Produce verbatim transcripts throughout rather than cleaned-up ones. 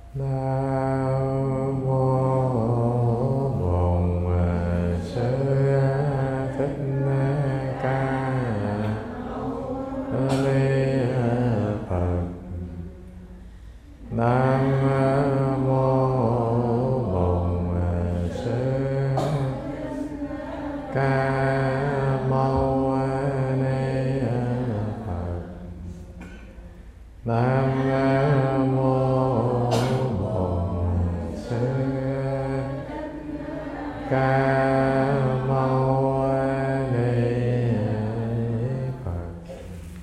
Nam mô Bổn Sư Thích Ca Ni Phật. Nam mô Bổn Sư Ca Mâu Ni Phật. Nam Ca Mâu Ni Phật.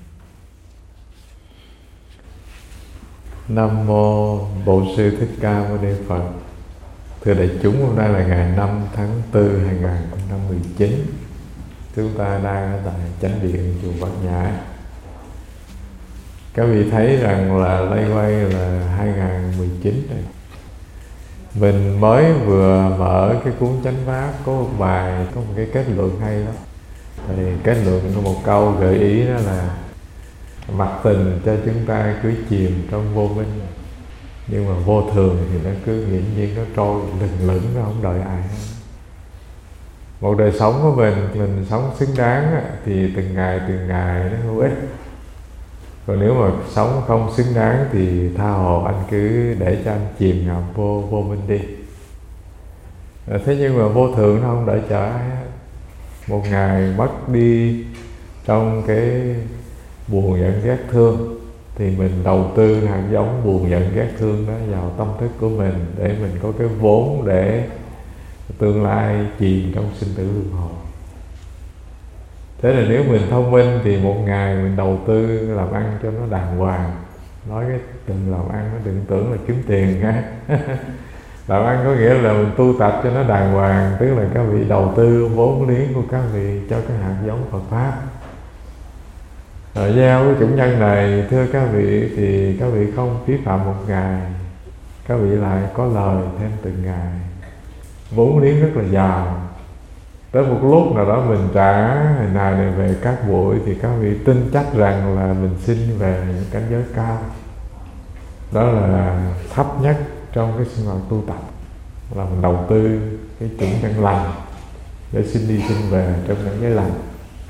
Nam mô Bổn Sư Thích Ca Mâu Ni Phật. Thưa đại chúng, hôm nay là ngày năm tháng tư hai nghìn không trăm mười chín. Chúng ta đang ở tại chánh điện chùa Bát Nhã. Các vị thấy rằng là lây quay là hai nghìn không trăm mười chín này. Mình mới vừa mở cái cuốn chánh pháp, có một bài, có một cái kết luận hay lắm. Thì kết luận có một câu gợi ý đó là mặc tình cho chúng ta cứ chìm trong vô minh, nhưng mà vô thường thì nó cứ nghiễm nhiên nó trôi lừng lững, nó không đợi ai. Một đời sống của mình, mình sống xứng đáng thì từng ngày từng ngày nó hữu ích. Còn nếu mà sống không xứng đáng thì tha hồ anh cứ để cho anh chìm ngập vô vô minh đi. Thế nhưng mà vô thường nó không đợi chờ ai hết. Một ngày mất đi trong cái buồn giận ghét thương thì mình đầu tư hạt giống buồn giận ghét thương đó vào tâm thức của mình, để mình có cái vốn để tương lai chìm trong sinh tử luân hồi. Thế là nếu mình thông minh thì một ngày mình đầu tư làm ăn cho nó đàng hoàng. Nói cái từ làm ăn nó đừng tưởng là kiếm tiền ha. Làm ăn có nghĩa là mình tu tập cho nó đàng hoàng, tức là các vị đầu tư vốn liếng của các vị cho cái hạt giống Phật Pháp. Rồi gieo cái chủng nhân này, thưa các vị, thì các vị không phí phạm một ngày, các vị lại có lời thêm từng ngày. Vốn liếng rất là giàu. Tới một lúc nào đó mình trả ngày này này về các buổi thì các vị tin chắc rằng là mình sinh về những cảnh giới cao. Đó là thấp nhất trong cái sinh hoạt tu tập, là mình đầu tư cái chủng nhân lành để sinh đi sinh về trong cảnh giới lành.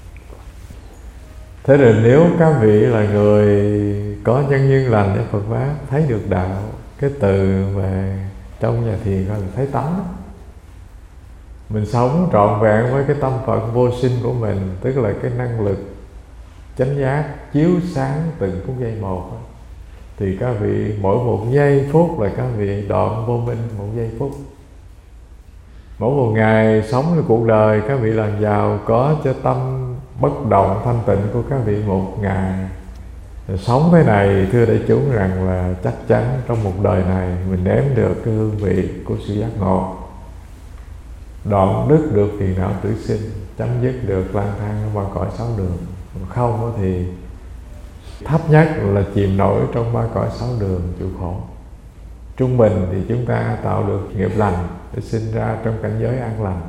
Thế rồi nếu các vị là người có nhân duyên lành với Phật Pháp, thấy được đạo, cái từ mà trong nhà thiền gọi là thấy tánh, mình sống trọn vẹn với cái tâm Phật vô sinh của mình, tức là cái năng lực chánh giác chiếu sáng từng phút giây một, thì các vị mỗi một giây phút là các vị đoạn vô minh một giây phút. Mỗi một ngày sốngในcuộc đời, các vị làm giàu có cho tâm bất động thanh tịnh của các vị một ngày. Sống thế này, thưa đại chúng, rằng là chắc chắn trong một đời này mình nếm được cái hương vị của sự giác ngộ, đoạn đứt được phiền não tử sinh, chấm dứt được lang thang qua cõi sáu đường. Không thì thấp nhất là chìm nổi trong ba cõi sáu đường chịu khổ. Trung bình thì chúng ta tạo được nghiệp lành để sinh ra trong cảnh giới an lành.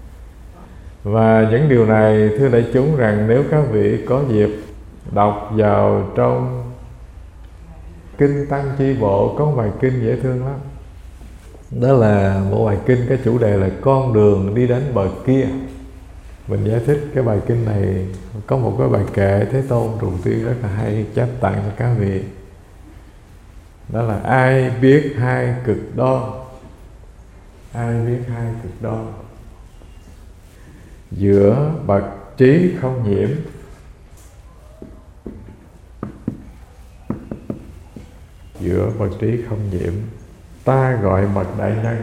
Và những điều này, thưa đại chúng, rằng nếu các vị có dịp đọc vào trong Kinh Tăng Chi Bộ, có một bài kinh dễ thương lắm. Đó là một bài kinh, cái chủ đề là con đường đi đến bờ kia. Mình giải thích cái bài kinh này, có một cái bài kệ Thế Tôn trùng tiên rất là hay, chép tặng cho các vị. Đó là ai biết hai cực đoan, ai biết hai cực đoan giữa bậc trí không nhiễm giữa bậc trí không nhiễm, ta gọi bậc đại nhân.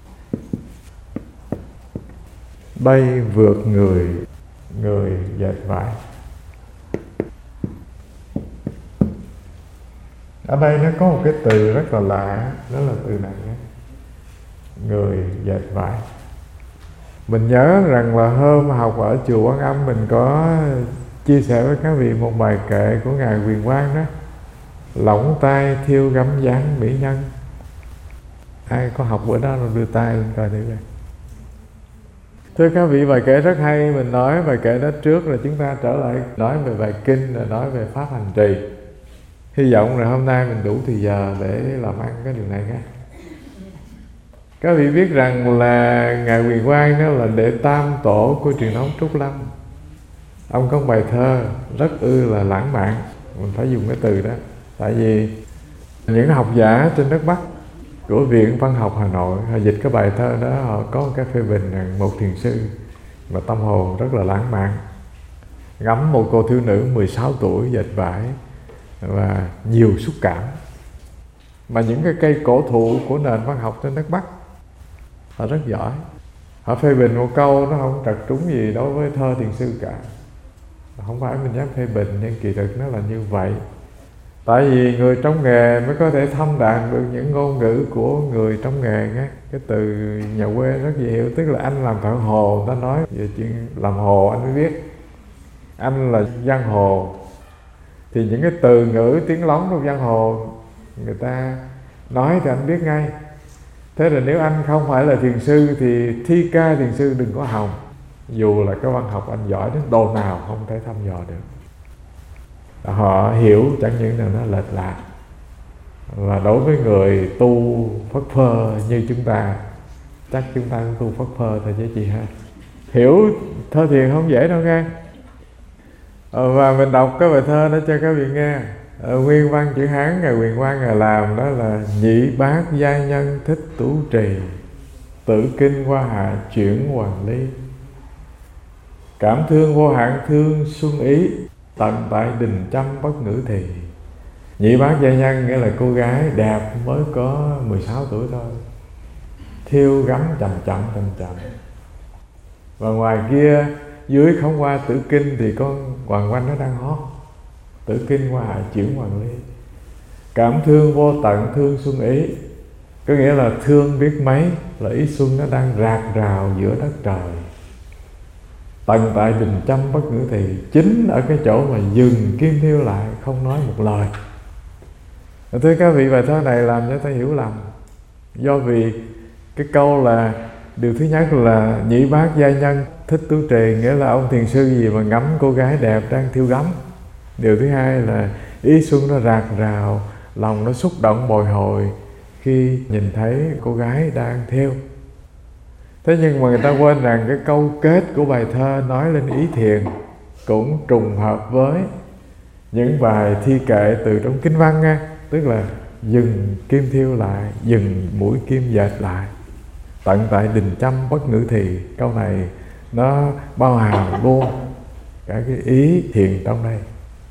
Đây vượt người, người dệt vải. Ở đây nó có một cái từ rất là lạ, đó là từ này nhé. Người dệt vải. Mình nhớ rằng là hôm học ở chùa Quán Âm, mình có chia sẻ với các vị một bài kệ của Ngài Quyền Quang đó. Lỏng tay thiêu gấm dáng mỹ nhân. Ai có học bữa đó rồi đưa tay lên coi thử coi. Thưa các vị, bài kệ rất hay. Mình nói bài kệ đó trước rồi chúng ta trở lại nói về bài kinh, rồi nói về pháp hành trì. Hy vọng là hôm nay mình đủ thời giờ để làm ăn cái điều này nha. Các vị biết rằng là Ngài Huyền Quang đó là đệ tam tổ của truyền thống Trúc Lâm. Ông có một bài thơ rất ư là lãng mạn, mình phải dùng cái từ đó. Tại vì những học giả trên đất Bắc của Viện Văn học Hà Nội, họ dịch cái bài thơ đó, họ có một cái phê bình rằng một thiền sư mà tâm hồn rất là lãng mạn, ngắm một cô thiếu nữ mười sáu tuổi dệt vải và nhiều xúc cảm. Mà những cái cây cổ thụ của nền văn học trên đất Bắc, họ rất giỏi. Họ phê bình một câu nó không trật trúng gì đối với thơ thiền sư cả. Không phải mình dám phê bình, nhưng kỳ thực nó là như vậy. Tại vì người trong nghề mới có thể thâm đạm được những ngôn ngữ của người trong nghề nhé. Cái từ nhà quê rất dễ hiểu, tức là anh làm thợ hồ, ta nói về chuyện làm hồ anh mới biết. Anh là giang hồ. Thì những cái từ ngữ tiếng lóng trong giang hồ người ta nói thì anh biết ngay. Thế là nếu anh không phải là thiền sư thì thi ca thiền sư đừng có hòng. Dù là cái văn học anh giỏi đến độ nào không thể thăm dò được. Họ hiểu chẳng những là nó lệch lạc. Và đối với người tu phất phơ như chúng ta, chắc chúng ta cũng tu phất phơ thôi chứ chị ha. Hiểu thơ thiền không dễ đâu nghe. Và mình đọc cái bài thơ đó cho các vị nghe. Nguyên văn chữ Hán Ngài Huyền Quang Ngài làm đó là: nhị bát giai nhân thích tú trì, tử kinh hoa hạ chuyển hoàng ly. Cảm thương vô hạn thương xuân ý, tận tại đình chăm bất ngữ thì. Nhị bát giai nhân nghĩa là cô gái đẹp mới có mười sáu tuổi thôi, thiêu gấm chậm chậm chậm chậm. Và ngoài kia dưới khổng hoa tử kinh thì con hoàng oanh nó đang hót. Tử kinh hoa hạ chuyển hoàng ly. Cảm thương vô tận thương xuân ý, có nghĩa là thương biết mấy là ý xuân nó đang rạc rào giữa đất trời. Tận tại đình chăm bất ngữ thì, chính ở cái chỗ mà dừng kim thiêu lại không nói một lời. Thưa các vị, bài thơ này làm cho ta hiểu lầm. Do vì cái câu là điều thứ nhất là nhị bát giai nhân thích tú trì, nghĩa là ông thiền sư gì mà ngắm cô gái đẹp đang thiêu gấm. Điều thứ hai là ý xuân nó rạc rào, lòng nó xúc động bồi hồi khi nhìn thấy cô gái đang thiêu. Thế nhưng mà người ta quên rằng cái câu kết của bài thơ nói lên ý thiền cũng trùng hợp với những bài thi kệ từ trong kinh văn nha. Tức là dừng kim thiêu lại, dừng mũi kim dệt lại, tận tại đình chăm bất ngữ thì. Câu này nó bao hàm luôn cả cái ý thiền trong đây.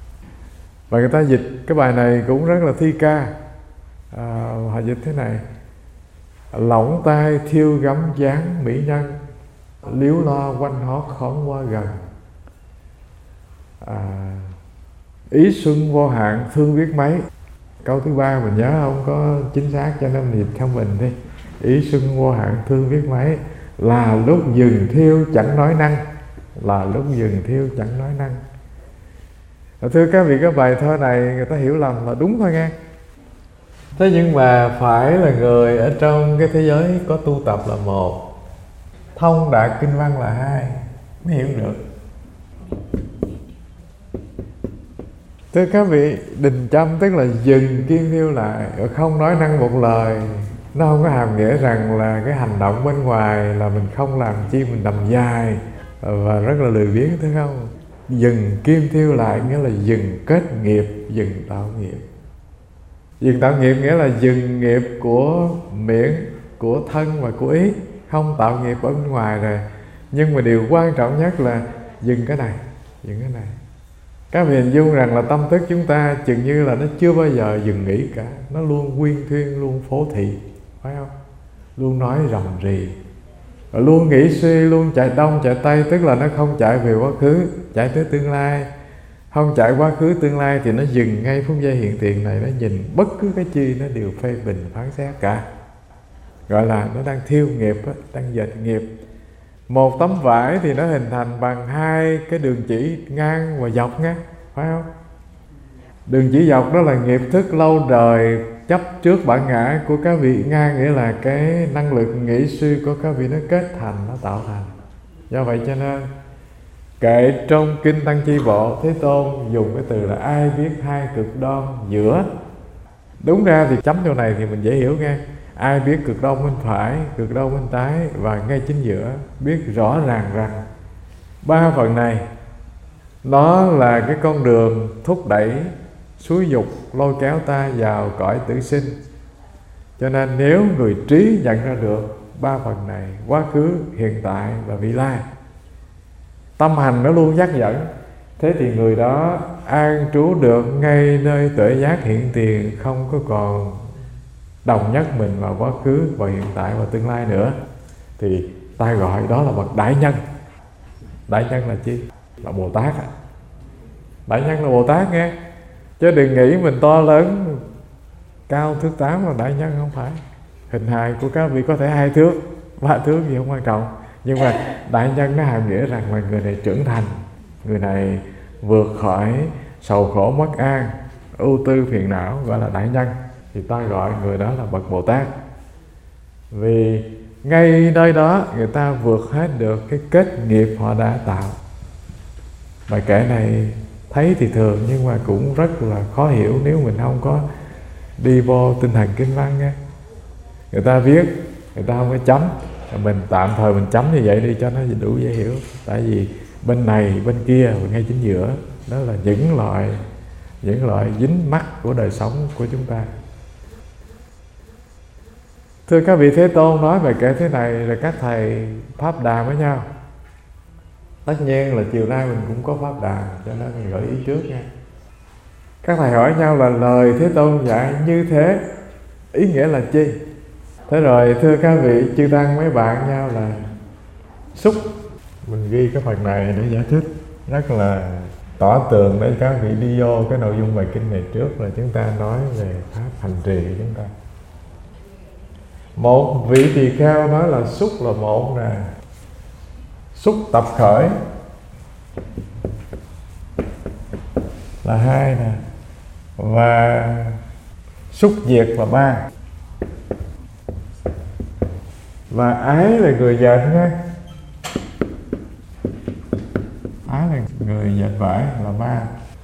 Và người ta dịch cái bài này cũng rất là thi ca. à, Họ dịch thế này: lỏng tai thiêu gấm dáng mỹ nhân, liếu lo quanh hót khóm qua gần. à, Ý xuân vô hạn thương biết mấy. Câu thứ ba mình nhớ không có chính xác cho nên dịch không bình đi. Ý xuân vô hạn thương biết mấy, là lúc dừng thiêu chẳng nói năng. Là lúc dừng thiêu chẳng nói năng. Thưa các vị, cái bài thơ này người ta hiểu lầm là đúng thôi nghe. Thế nhưng mà phải là người ở trong cái thế giới có tu tập là một, thông đạt kinh văn là hai mới hiểu được. Thưa các vị, đình chăm tức là dừng kim thiêu lại, không nói năng một lời. Nó không có hàm nghĩa rằng là cái hành động bên ngoài là mình không làm chi, mình nằm dài và rất là lười biếng, thấy không? Dừng kim thiêu lại nghĩa là dừng kết nghiệp, dừng tạo nghiệp. Dừng tạo nghiệp nghĩa là dừng nghiệp của miệng, của thân và của ý, không tạo nghiệp ở bên ngoài rồi. Nhưng mà điều quan trọng nhất là dừng cái này, dừng cái này. Các vị hình dung rằng là tâm thức chúng ta chừng như là nó chưa bao giờ dừng nghỉ cả. Nó luôn quyên thuyên, luôn phố thị, phải không? Luôn nói rầm rì, luôn nghĩ suy, luôn chạy đông chạy tây. Tức là nó không chạy về quá khứ, chạy tới tương lai. Không chạy quá khứ tương lai thì nó dừng ngay phút giây hiện tiền này. Nó nhìn bất cứ cái chi nó đều phê bình phán xét cả. Gọi là nó đang thiêu nghiệp, đang dệt nghiệp. Một tấm vải thì nó hình thành bằng hai cái đường chỉ ngang và dọc nha, phải không? Đường chỉ dọc đó là nghiệp thức lâu đời chấp trước bản ngã của các vị, ngang nghĩa là cái năng lực nghĩ suy của các vị nó kết thành, nó tạo thành. Do vậy cho nên Kệ trong Kinh Tăng Chi Bộ, Thế Tôn dùng cái từ là ai biết hai cực đoan giữa. Đúng ra thì chấm chỗ này thì mình dễ hiểu nghe. Ai biết cực đoan bên phải, cực đoan bên trái và ngay chính giữa, biết rõ ràng rằng ba phần này nó là cái con đường thúc đẩy, xúi dục, lôi kéo ta vào cõi tử sinh. Cho nên nếu người trí nhận ra được ba phần này, quá khứ, hiện tại và vị lai, tâm hành nó luôn dắt dẫn, thế thì người đó an trú được ngay nơi tuệ giác hiện tiền, không có còn đồng nhất mình vào quá khứ và hiện tại và tương lai nữa. Thì ta gọi đó là bậc đại nhân. Đại nhân là chi? Là Bồ Tát. Đại nhân là Bồ Tát nghe. Chứ đừng nghĩ mình to lớn cao thước tám là đại nhân, không phải. Hình hài của các vị có thể hai thước, ba thước gì không quan trọng. Nhưng mà đại nhân nó hàm nghĩa rằng là người này trưởng thành, người này vượt khỏi sầu khổ mất an, ưu tư phiền não, gọi là đại nhân. Thì ta gọi người đó là bậc Bồ Tát. Vì ngay nơi đó người ta vượt hết được cái kết nghiệp họ đã tạo. Bài kệ này thấy thì thường nhưng mà cũng rất là khó hiểu nếu mình không có đi vô tinh thần kinh văn nghe. Người ta viết, người ta không có chấm, mình tạm thời mình chấm như vậy đi cho nó đủ dễ hiểu. Tại vì bên này, bên kia và ngay chính giữa, đó là những loại những loại dính mắc của đời sống của chúng ta. Thưa các vị Thế Tôn nói về kệ thế này là các thầy pháp đàm với nhau. Tất nhiên là chiều nay mình cũng có pháp đàm, cho nên mình gợi ý trước nha. Các thầy hỏi nhau là lời Thế Tôn dạy như thế, ý nghĩa là chi? Thế rồi thưa các vị chư tăng mấy bạn nhau là xúc. Mình ghi cái phần này để giải thích rất là tỏ tường để các vị đi vô cái nội dung bài kinh này trước, là chúng ta nói về pháp hành trì của chúng ta. Một vị tỳ kheo nói là xúc là một nè, xúc tập khởi là hai nè, và xúc diệt là ba, và ái là người dệt nha, ái là người dệt vải là ba.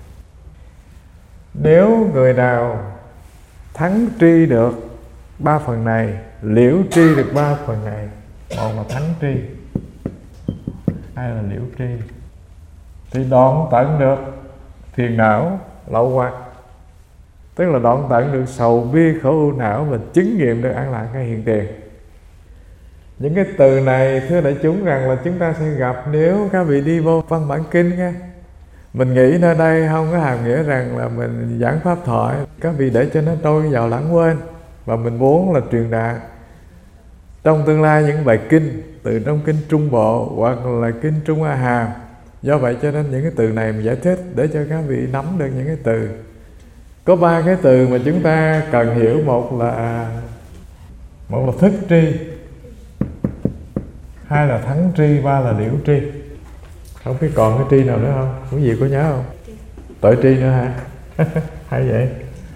Nếu người nào thắng tri được ba phần này, liễu tri được ba phần này, một là thắng tri, hai là liễu tri, thì đoạn tận được phiền não lậu hoặc, tức là đoạn tận được sầu bi khổ ưu não và chứng nghiệm được an lạc ngay hiện tiền. Những cái từ này thưa đại chúng rằng là chúng ta sẽ gặp nếu các vị đi vô văn bản kinh nha. Mình nghĩ nơi đây không có hàm nghĩa rằng là mình giảng pháp thoại, các vị để cho nó trôi vào lãng quên. Và mình muốn là truyền đạt trong tương lai những bài kinh từ trong kinh Trung Bộ hoặc là kinh Trung A Hàm. Do vậy cho nên những cái từ này mình giải thích để cho các vị nắm được những cái từ. Có ba cái từ mà chúng ta cần hiểu. Một là một là thức tri, hai là thắng tri, ba là liễu tri. Không biết còn cái tri nào nữa không? Quý vị có nhớ không? Tội tri nữa hả? Hay vậy.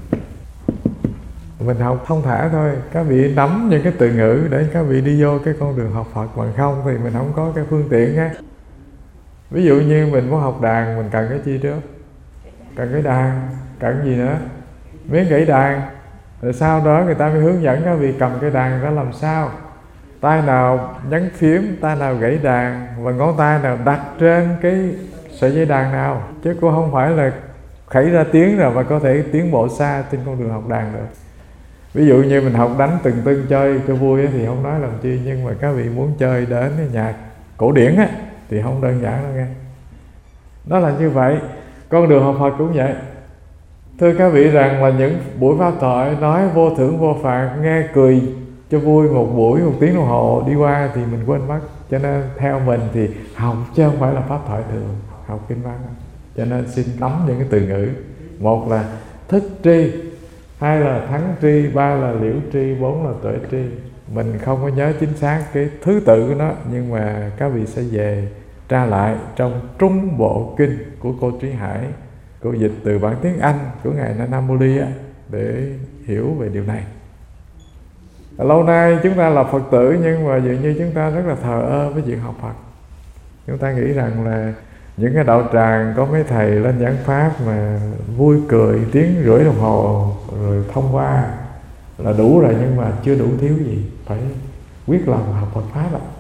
Mình học thông thả thôi, các vị nắm những cái từ ngữ để các vị đi vô cái con đường học Phật, bằng không thì mình không có cái phương tiện á. Ví dụ như mình muốn học đàn, mình cần cái chi trước? Cần cái đàn, cần gì nữa? Miếng gãy đàn. Rồi sau đó người ta mới hướng dẫn các vị cầm cái đàn ra làm sao, tay nào nhấn phím, tay nào gãy đàn, và ngón tay nào đặt trên cái sợi dây đàn nào. Chứ cũng không phải là khẩy ra tiếng rồi mà có thể tiến bộ xa trên con đường học đàn được. Ví dụ như mình học đánh từng tưng chơi cho vui thì không nói làm chi, nhưng mà các vị muốn chơi đến cái nhạc cổ điển á thì không đơn giản đâu nghe. Đó là như vậy. Con đường học Phật cũng vậy. Thưa các vị rằng là những buổi pháp thoại nói vô thưởng vô phạt, nghe cười cho vui một buổi, một tiếng đồng hồ đi qua thì mình quên mất. Cho nên theo mình thì học chứ không phải là pháp thoại thường, học kinh văn. Cho nên xin nắm những cái từ ngữ. Một là thức tri, hai là thắng tri, ba là liễu tri, bốn là tuệ tri. Mình không có nhớ chính xác cái thứ tự của nó, nhưng mà các vị sẽ về tra lại trong Trung Bộ Kinh của cô Trí Hải, cô dịch từ bản tiếng Anh của ngài Nana Moli để hiểu về điều này. Lâu nay chúng ta là Phật tử, nhưng mà dường như chúng ta rất là thờ ơ với chuyện học Phật. Chúng ta nghĩ rằng là Những cái đạo tràng có mấy thầy lên giảng pháp mà vui cười tiếng rưỡi đồng hồ rồi thông qua là đủ rồi, nhưng mà chưa đủ, thiếu gì, phải quyết lòng học Phật pháp ạ.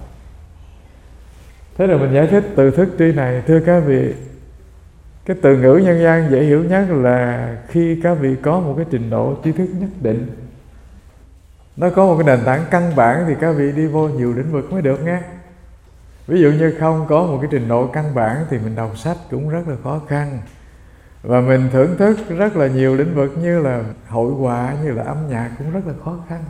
Thế rồi mình giải thích từ thức tri này. Thưa các vị, cái từ ngữ nhân gian dễ hiểu nhất là khi các vị có một cái trình độ tri thức nhất định, nó có một cái nền tảng căn bản, thì các vị đi vô nhiều lĩnh vực mới được nghe. Ví dụ như không có một cái trình độ căn bản thì mình đọc sách cũng rất là khó khăn, và mình thưởng thức rất là nhiều lĩnh vực như là hội họa, như là âm nhạc cũng rất là khó khăn.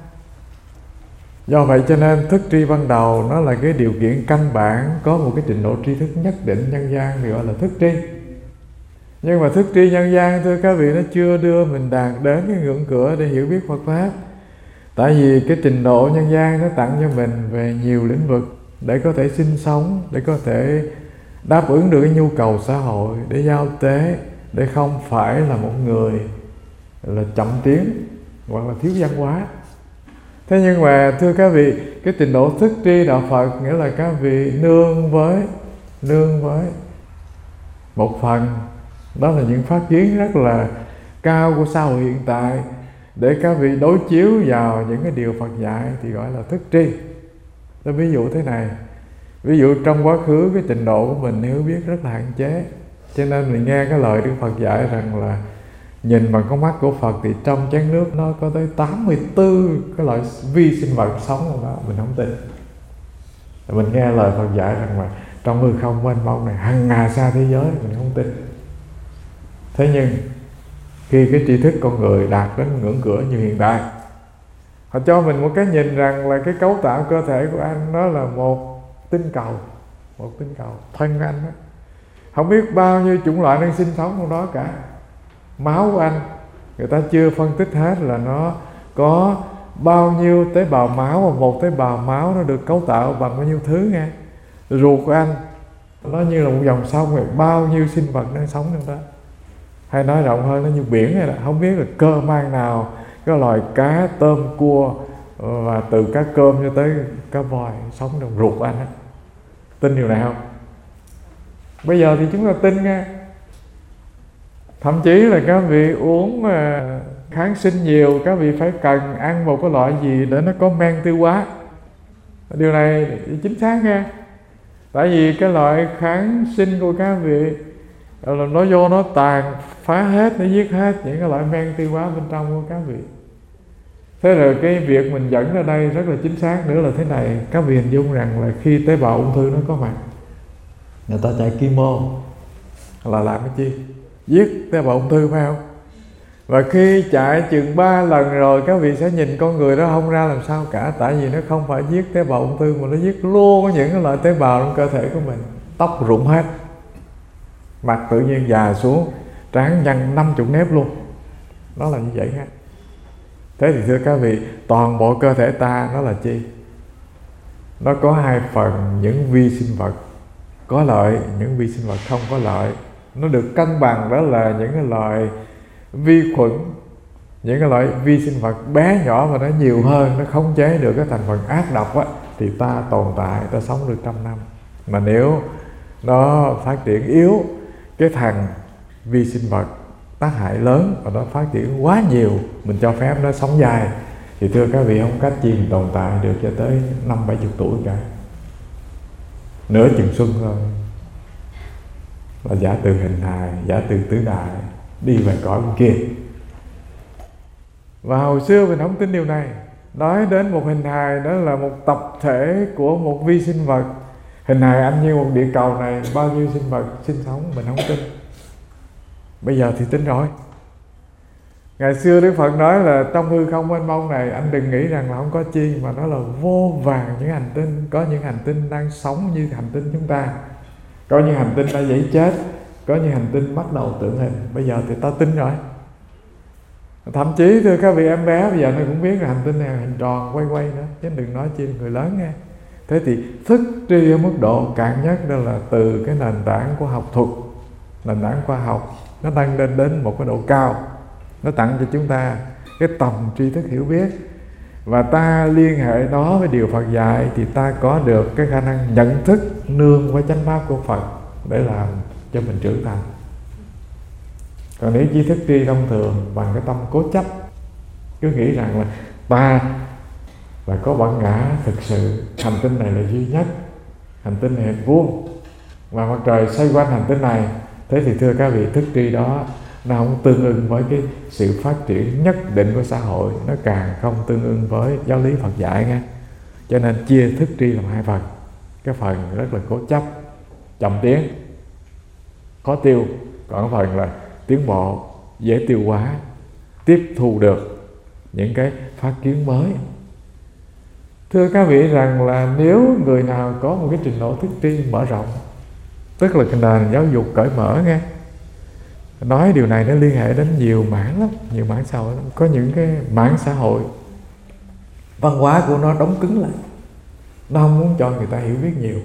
Do vậy cho nên thức tri ban đầu nó là cái điều kiện căn bản, có một cái trình độ tri thức nhất định nhân gian thì gọi là thức tri. Nhưng mà thức tri nhân gian, thưa các vị, nó chưa đưa mình đạt đến cái ngưỡng cửa để hiểu biết Phật pháp. Tại vì cái trình độ nhân gian nó tặng cho mình về nhiều lĩnh vực để có thể sinh sống, để có thể đáp ứng được cái nhu cầu xã hội, để giao tế, để không phải là một người là chậm tiến hoặc là thiếu văn hóa. Thế nhưng mà thưa các vị, cái trình độ thức tri đạo Phật nghĩa là các vị nương với nương với một phần, đó là những phát kiến rất là cao của xã hội hiện tại, để các vị đối chiếu vào những cái điều Phật dạy thì gọi là thức tri. Tôi ví dụ thế này, ví dụ trong quá khứ cái trình độ của mình hiểu biết rất là hạn chế, cho nên mình nghe cái lời Đức Phật dạy rằng là nhìn bằng con mắt của Phật thì trong chén nước nó có tới tám mươi tư cái loại vi sinh vật sống trong đó, mình không tin. Mình nghe lời Phật dạy rằng là trong hư không mênh mông này hằng ngà xa thế giới, mình không tin. Thế nhưng khi cái tri thức con người đạt đến ngưỡng cửa như hiện tại, họ cho mình một cái nhìn rằng là cái cấu tạo cơ thể của anh nó là một tinh cầu, một tinh cầu thân anh đó, không biết bao nhiêu chủng loại đang sinh sống trong đó cả. Máu của anh người ta chưa phân tích hết là nó có bao nhiêu tế bào máu, và một tế bào máu nó được cấu tạo bằng bao nhiêu thứ nghe. Ruột của anh nó như là một dòng sông, rồi bao nhiêu sinh vật đang sống trong đó. Hay nói rộng hơn, nó như biển này, là không biết là cơ mang nào, cái loài cá, tôm, cua, và từ cá cơm cho tới cá voi sống trong ruột của anh á. Tin điều này không? Bây giờ thì chúng ta tin nghe. Thậm chí là các vị uống kháng sinh nhiều, các vị phải cần ăn một cái loại gì để nó có men tiêu hóa. Điều này chính xác nghe. Tại vì cái loại kháng sinh của các vị là nó vô nó tàn phá hết, nó giết hết những cái loại men tiêu hóa bên trong của các vị. Thế rồi cái việc mình dẫn ra đây rất là chính xác nữa là thế này. Các vị hình dung rằng là khi tế bào ung thư nó có mặt, người ta chạy chemo là làm cái chi? Giết tế bào ung thư, phải không? Và khi chạy chừng ba lần rồi, các vị sẽ nhìn con người đó không ra làm sao cả. Tại vì nó không phải giết tế bào ung thư, mà nó giết luôn những cái loại tế bào trong cơ thể của mình. Tóc rụng hết, mặt tự nhiên già xuống, trán nhăn năm chục nếp luôn. Nó là như vậy ha. Thế thì thưa các vị, toàn bộ cơ thể ta nó là chi? Nó có hai phần, những vi sinh vật có lợi, những vi sinh vật không có lợi. Nó được cân bằng, đó là những cái loại vi khuẩn, những cái loại vi sinh vật bé nhỏ mà nó nhiều hơn, nó khống chế được cái thành phần ác độc á, thì ta tồn tại, ta sống được trăm năm. Mà nếu nó phát triển yếu, cái thằng vi sinh vật tác hại lớn và nó phát triển quá nhiều, mình cho phép nó sống dài, thì thưa các vị, không cách chi mình tồn tại được cho tới năm bảy chục tuổi cả. Nửa chừng xuân thôi là giả từ hình hài, giả từ tứ đại, đi về cõi bên kia. Và hồi xưa mình không tin điều này. Nói đến một hình hài đó là một tập thể của một vi sinh vật. Hình hài anh như một địa cầu này, bao nhiêu sinh vật sinh sống, mình không tin. Bây giờ thì tin rồi. Ngày xưa Đức Phật nói là trong hư không mênh mông này, anh đừng nghĩ rằng là không có chi, mà nó là vô vàn những hành tinh. Có những hành tinh đang sống như hành tinh chúng ta, có những hành tinh đã dãy chết, có những hành tinh bắt đầu tượng hình. Bây giờ thì ta tin rồi. Thậm chí thưa các vị, em bé bây giờ nó cũng biết là hành tinh này hình tròn quay quay nữa, chứ đừng nói chi người lớn nghe. Thế thì thức tri ở mức độ cạn nhất đó là từ cái nền tảng của học thuật, nền tảng khoa học, nó tăng lên đến một cái độ cao. Nó tặng cho chúng ta cái tầm tri thức hiểu biết, và ta liên hệ đó với điều Phật dạy, thì ta có được cái khả năng nhận thức nương với chánh pháp của Phật để làm cho mình trưởng thành. Còn nếu chỉ thức tri thông thường bằng cái tâm cố chấp, cứ nghĩ rằng là ta là có bản ngã thực sự, hành tinh này là duy nhất, hành tinh này hình vuông và mặt trời xoay quanh hành tinh này, thế thì thưa các vị, thức tri đó nó không tương ưng với cái sự phát triển nhất định của xã hội, nó càng không tương ưng với giáo lý Phật dạy nghe. Cho nên chia thức tri làm hai phần. Cái phần rất là cố chấp, chậm tiến, khó tiêu, còn cái phần là tiến bộ, dễ tiêu hóa, tiếp thu được những cái phát kiến mới. Thưa các vị rằng là nếu người nào có một cái trình độ thức tri mở rộng, tức là cái nền giáo dục cởi mở nghe. Nói điều này nó liên hệ đến nhiều mảng lắm, nhiều mảng xã hội lắm. Có những cái mảng xã hội văn hóa của nó đóng cứng lại, nó không muốn cho người ta hiểu biết nhiều.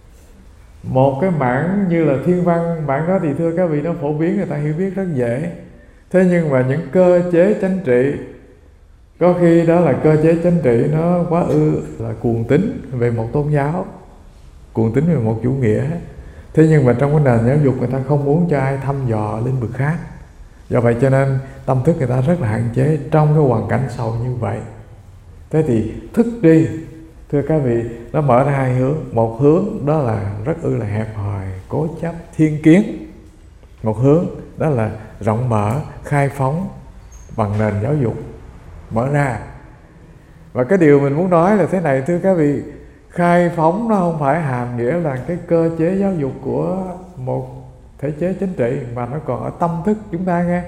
Một cái mảng như là thiên văn, mảng đó thì thưa các vị nó phổ biến, người ta hiểu biết rất dễ. Thế nhưng mà những cơ chế chính trị, có khi đó là cơ chế chính trị nó quá ư là cuồng tín về một tôn giáo, cuồng tín về một chủ nghĩa. Thế nhưng mà trong cái nền giáo dục người ta không muốn cho ai thăm dò lĩnh vực khác. Do vậy cho nên tâm thức người ta rất là hạn chế trong cái hoàn cảnh sầu như vậy. Thế thì thức tri, thưa các vị, nó mở ra hai hướng. Một hướng đó là rất ư là hẹp hòi, cố chấp, thiên kiến. Một hướng đó là rộng mở, khai phóng bằng nền giáo dục mở ra. Và cái điều mình muốn nói là thế này thưa các vị, khai phóng nó không phải hàm nghĩa là cái cơ chế giáo dục của một thể chế chính trị, mà nó còn ở tâm thức chúng ta nghe.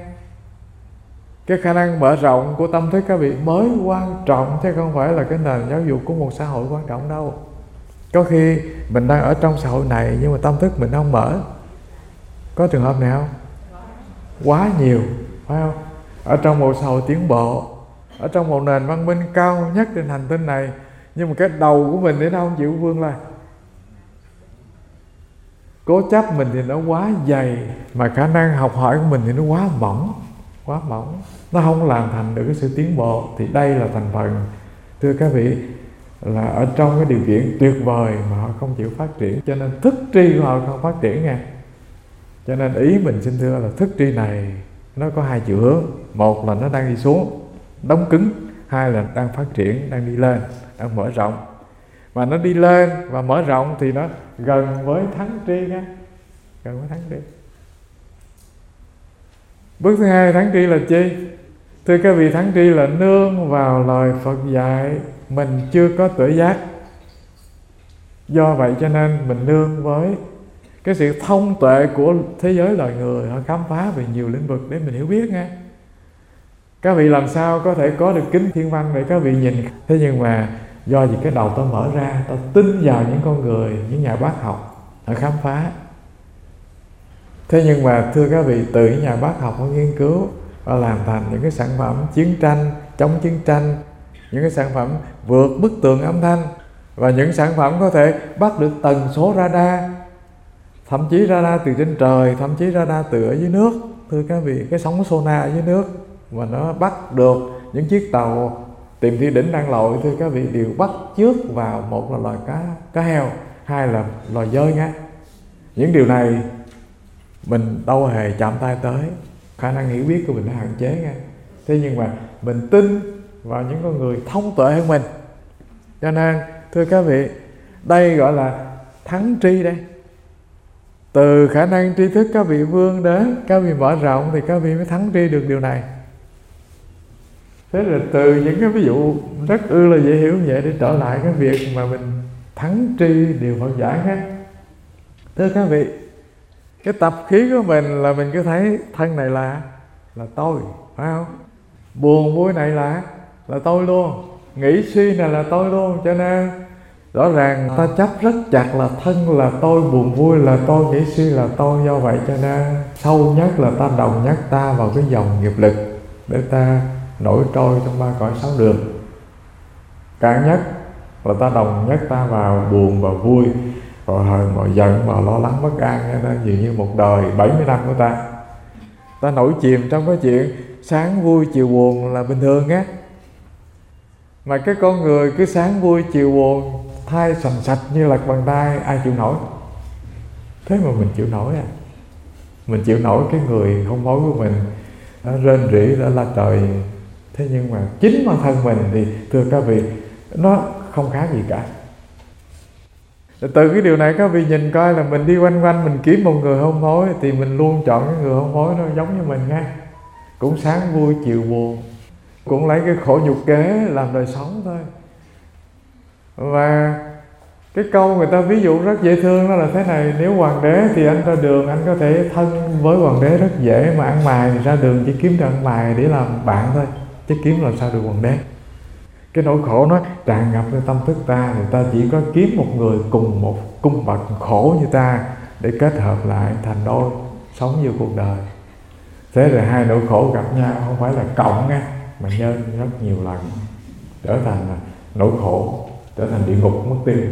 Cái khả năng mở rộng của tâm thức các vị mới quan trọng, chứ không phải là cái nền giáo dục của một xã hội quan trọng đâu. Có khi mình đang ở trong xã hội này nhưng mà tâm thức mình không mở. Có trường hợp nào? Quá nhiều, phải không? Ở trong một xã hội tiến bộ, ở trong một nền văn minh cao nhất trên hành tinh này, nhưng mà cái đầu của mình thì nó không chịu vươn lên. Cố chấp mình thì nó quá dày, mà khả năng học hỏi của mình thì nó quá mỏng, quá mỏng, nó không làm thành được cái sự tiến bộ. Thì đây là thành phần, thưa các vị, là ở trong cái điều kiện tuyệt vời mà họ không chịu phát triển, cho nên thức tri của họ không phát triển nha. Cho nên ý mình xin thưa là thức tri này nó có hai chiều hướng. Một là nó đang đi xuống, đóng cứng. Hai là đang phát triển, đang đi lên, đang mở rộng. Mà nó đi lên và mở rộng thì nó gần với thắng tri nha, gần với thắng tri. Bước thứ hai thắng tri là chi? Thưa các vị, thắng tri là nương vào lời Phật dạy. Mình chưa có tự giác, do vậy cho nên mình nương với cái sự thông tuệ của thế giới loài người. Họ khám phá về nhiều lĩnh vực để mình hiểu biết nghe. Các vị làm sao có thể có được kính thiên văn để các vị nhìn. Thế nhưng mà do vì cái đầu ta mở ra, ta tin vào những con người, những nhà bác học, họ khám phá. Thế nhưng mà thưa các vị, từ những nhà bác học họ nghiên cứu và làm thành những cái sản phẩm chiến tranh, chống chiến tranh, những cái sản phẩm vượt bức tường âm thanh, và những sản phẩm có thể bắt được tần số radar, thậm chí radar từ trên trời, thậm chí radar từ ở dưới nước. Thưa các vị, cái sóng sonar ở dưới nước mà nó bắt được những chiếc tàu tìm thi đỉnh đang lội, thưa các vị, đều bắt trước vào một là loài cá cá heo, hai là loài dơi nghe. Những điều này mình đâu hề chạm tay tới, khả năng hiểu biết của mình nó hạn chế nghe. Thế nhưng mà mình tin vào những con người thông tuệ hơn mình, cho nên thưa các vị, đây gọi là thắng tri đây. Từ khả năng tri thức các vị vươn đến, các vị mở rộng thì các vị mới thắng tri được điều này. Thế là từ những cái ví dụ rất ư là dễ hiểu vậy để trở lại cái việc mà mình thắng tri điều Phật dạy hết. Thưa các vị, cái tập khí của mình là mình cứ thấy thân này là là tôi, phải không? Buồn vui này là là tôi luôn, nghĩ suy này là tôi luôn. Cho nên rõ ràng ta chấp rất chặt là thân là tôi, buồn vui là tôi, nghĩ suy là tôi. Do vậy cho nên sâu nhất là ta đồng nhất ta vào cái dòng nghiệp lực để ta nổi trôi trong ba cõi sáu đường. Cạn nhất là ta đồng nhất ta vào buồn và vui, rồi hờn và giận và lo lắng bất an. Nên dường như một đời bảy mươi năm của ta, ta nổi chìm trong cái chuyện sáng vui chiều buồn là bình thường á. Mà cái con người cứ sáng vui chiều buồn, thay sành sạch như lật bàn tay, ai chịu nổi? Thế mà mình chịu nổi à? Mình chịu nổi cái người hôn mối của mình nó rên rỉ đó là trời. Thế nhưng mà chính bản thân mình thì thưa các vị, nó không khác gì cả. Từ cái điều này các vị nhìn coi là mình đi quanh quanh mình kiếm một người hôn mối thì mình luôn chọn cái người hôn mối nó giống như mình nghe. Cũng sáng vui chiều buồn, cũng lấy cái khổ nhục kế làm đời sống thôi. Và cái câu người ta ví dụ rất dễ thương đó là thế này: nếu hoàng đế thì anh ra đường anh có thể thân với hoàng đế rất dễ, mà ăn mày ra đường chỉ kiếm được ăn mày để làm bạn thôi, chứ kiếm làm sao được hoàng đế. Cái nỗi khổ nó tràn ngập trong tâm thức ta, người ta chỉ có kiếm một người cùng một cung bậc khổ như ta để kết hợp lại thành đôi, sống như cuộc đời. Thế rồi hai nỗi khổ gặp nhau không phải là cộng nha, mà nhân rất nhiều lần, trở thành là nỗi khổ, trở thành địa ngục mất tiêu.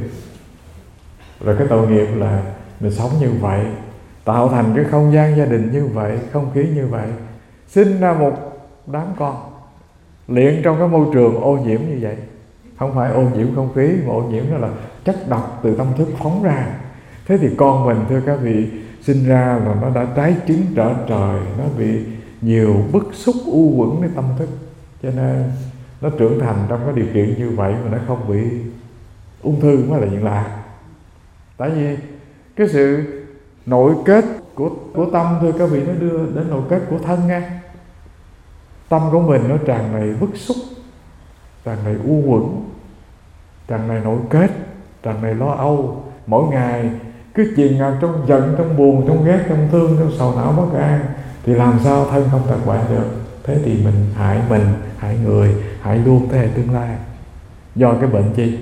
Rồi cái tội nghiệp là mình sống như vậy, tạo thành cái không gian gia đình như vậy, không khí như vậy, sinh ra một đám con luyện trong cái môi trường ô nhiễm như vậy. Không phải ô nhiễm không khí, mà ô nhiễm đó là chất độc từ tâm thức phóng ra. Thế thì con mình thưa các vị, sinh ra là nó đã trái trứng trở trời, nó bị nhiều bức xúc u uẩnในtâm thức, cho nên nó trưởng thành trong cái điều kiện như vậy mà nó không bị ung thư mới là chuyện lạ. Tại vì cái sự nội kết của, của tâm thưa các vị, nó đưa đến nội kết của thân nha. Tâm của mình nó tràn đầy bức xúc, tràn đầy u uẩn, tràn đầy nội kết, tràn đầy lo âu. Mỗi ngày cứ chìm ngập trong giận, trong buồn, trong ghét, trong thương, trong sầu não bất an, thì làm sao thân không tật bệnh được. Thế thì mình hại mình, hại người, hại luôn thế hệ tương lai. Do cái bệnh chi?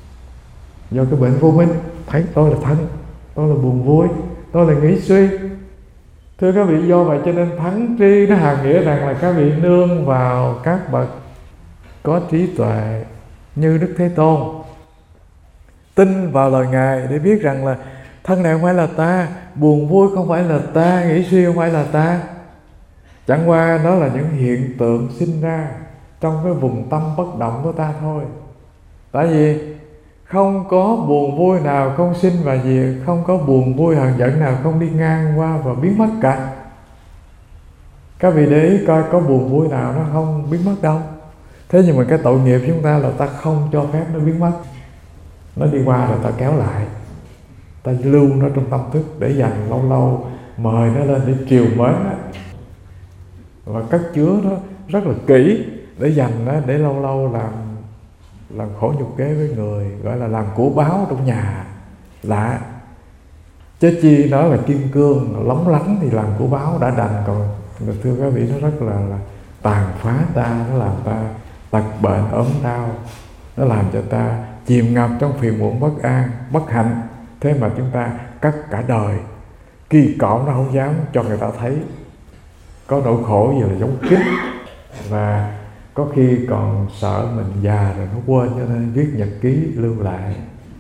Do cái bệnh vô minh. Thấy tôi là thân, tôi là buồn vui, tôi là nghĩ suy. Thưa các vị, do vậy cho nên thắng tri nó hàm nghĩa rằng là các vị nương vào các bậc có trí tuệ như Đức Thế Tôn, tin vào lời Ngài để biết rằng là thân này không phải là ta, buồn vui không phải là ta, nghĩ suy không phải là ta. Chẳng qua đó là những hiện tượng sinh ra trong cái vùng tâm bất động của ta thôi. Tại vì không có buồn vui nào không sinh và diệt, không có buồn vui hờn giận nào không đi ngang qua và biến mất cả. Các vị để ý coi có buồn vui nào nó không biến mất đâu. Thế nhưng mà cái tội nghiệp chúng ta là ta không cho phép nó biến mất. Nó đi qua rồi ta kéo lại, ta lưu nó trong tâm thức để dành lâu lâu mời nó lên để chiều mến nó, và cất chứa nó rất là kỹ để dành nó, để lâu lâu làm làm khổ nhục kế với người, gọi là làm của báo trong nhà lạ. Chứ chi nói là kim cương lóng lánh thì làm của báo đã đành, còn thưa các vị nó rất là, là tàn phá ta, nó làm ta tật bệnh ốm đau, nó làm cho ta chìm ngập trong phiền muộn bất an, bất hạnh. Thế mà chúng ta cất cả đời, kỳ cọ nó không dám cho người ta thấy. Có nỗi khổ gì là giống kín, và có khi còn sợ mình già rồi nó quên, cho nên viết nhật ký lưu lại.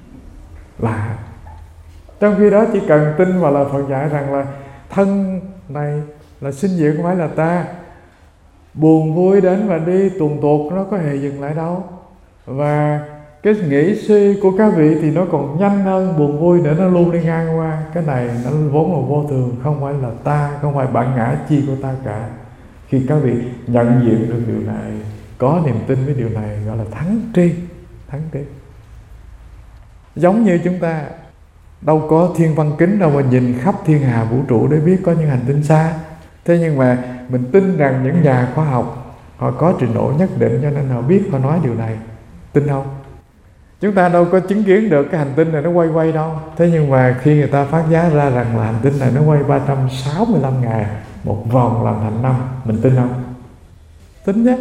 Lạ. Trong khi đó chỉ cần tin vào lời Phật dạy rằng là thân này là sinh diệt không phải là ta, buồn vui đến và đi tuần tuột, nó có hề dừng lại đâu. Và cái nghĩ suy của các vị thì nó còn nhanh hơn buồn vui nữa, nó luôn đi ngang qua. Cái này nó vốn là vô thường, không phải là ta, không phải bản ngã chi của ta cả. Khi các vị nhận diện được điều này, có niềm tin với điều này, gọi là thắng tri. Thắng tri. Giống như chúng ta đâu có thiên văn kính đâu mà nhìn khắp thiên hà vũ trụ để biết có những hành tinh xa. Thế nhưng mà mình tin rằng những nhà khoa học họ có trình độ nhất định, cho nên họ biết, họ nói điều này. Tin không? Chúng ta đâu có chứng kiến được cái hành tinh này nó quay quay đâu. Thế nhưng mà khi người ta phát giá ra rằng là hành tinh này nó quay ba trăm sáu mươi lăm ngày một vòng làm thành năm, mình tin không? Tin nhé.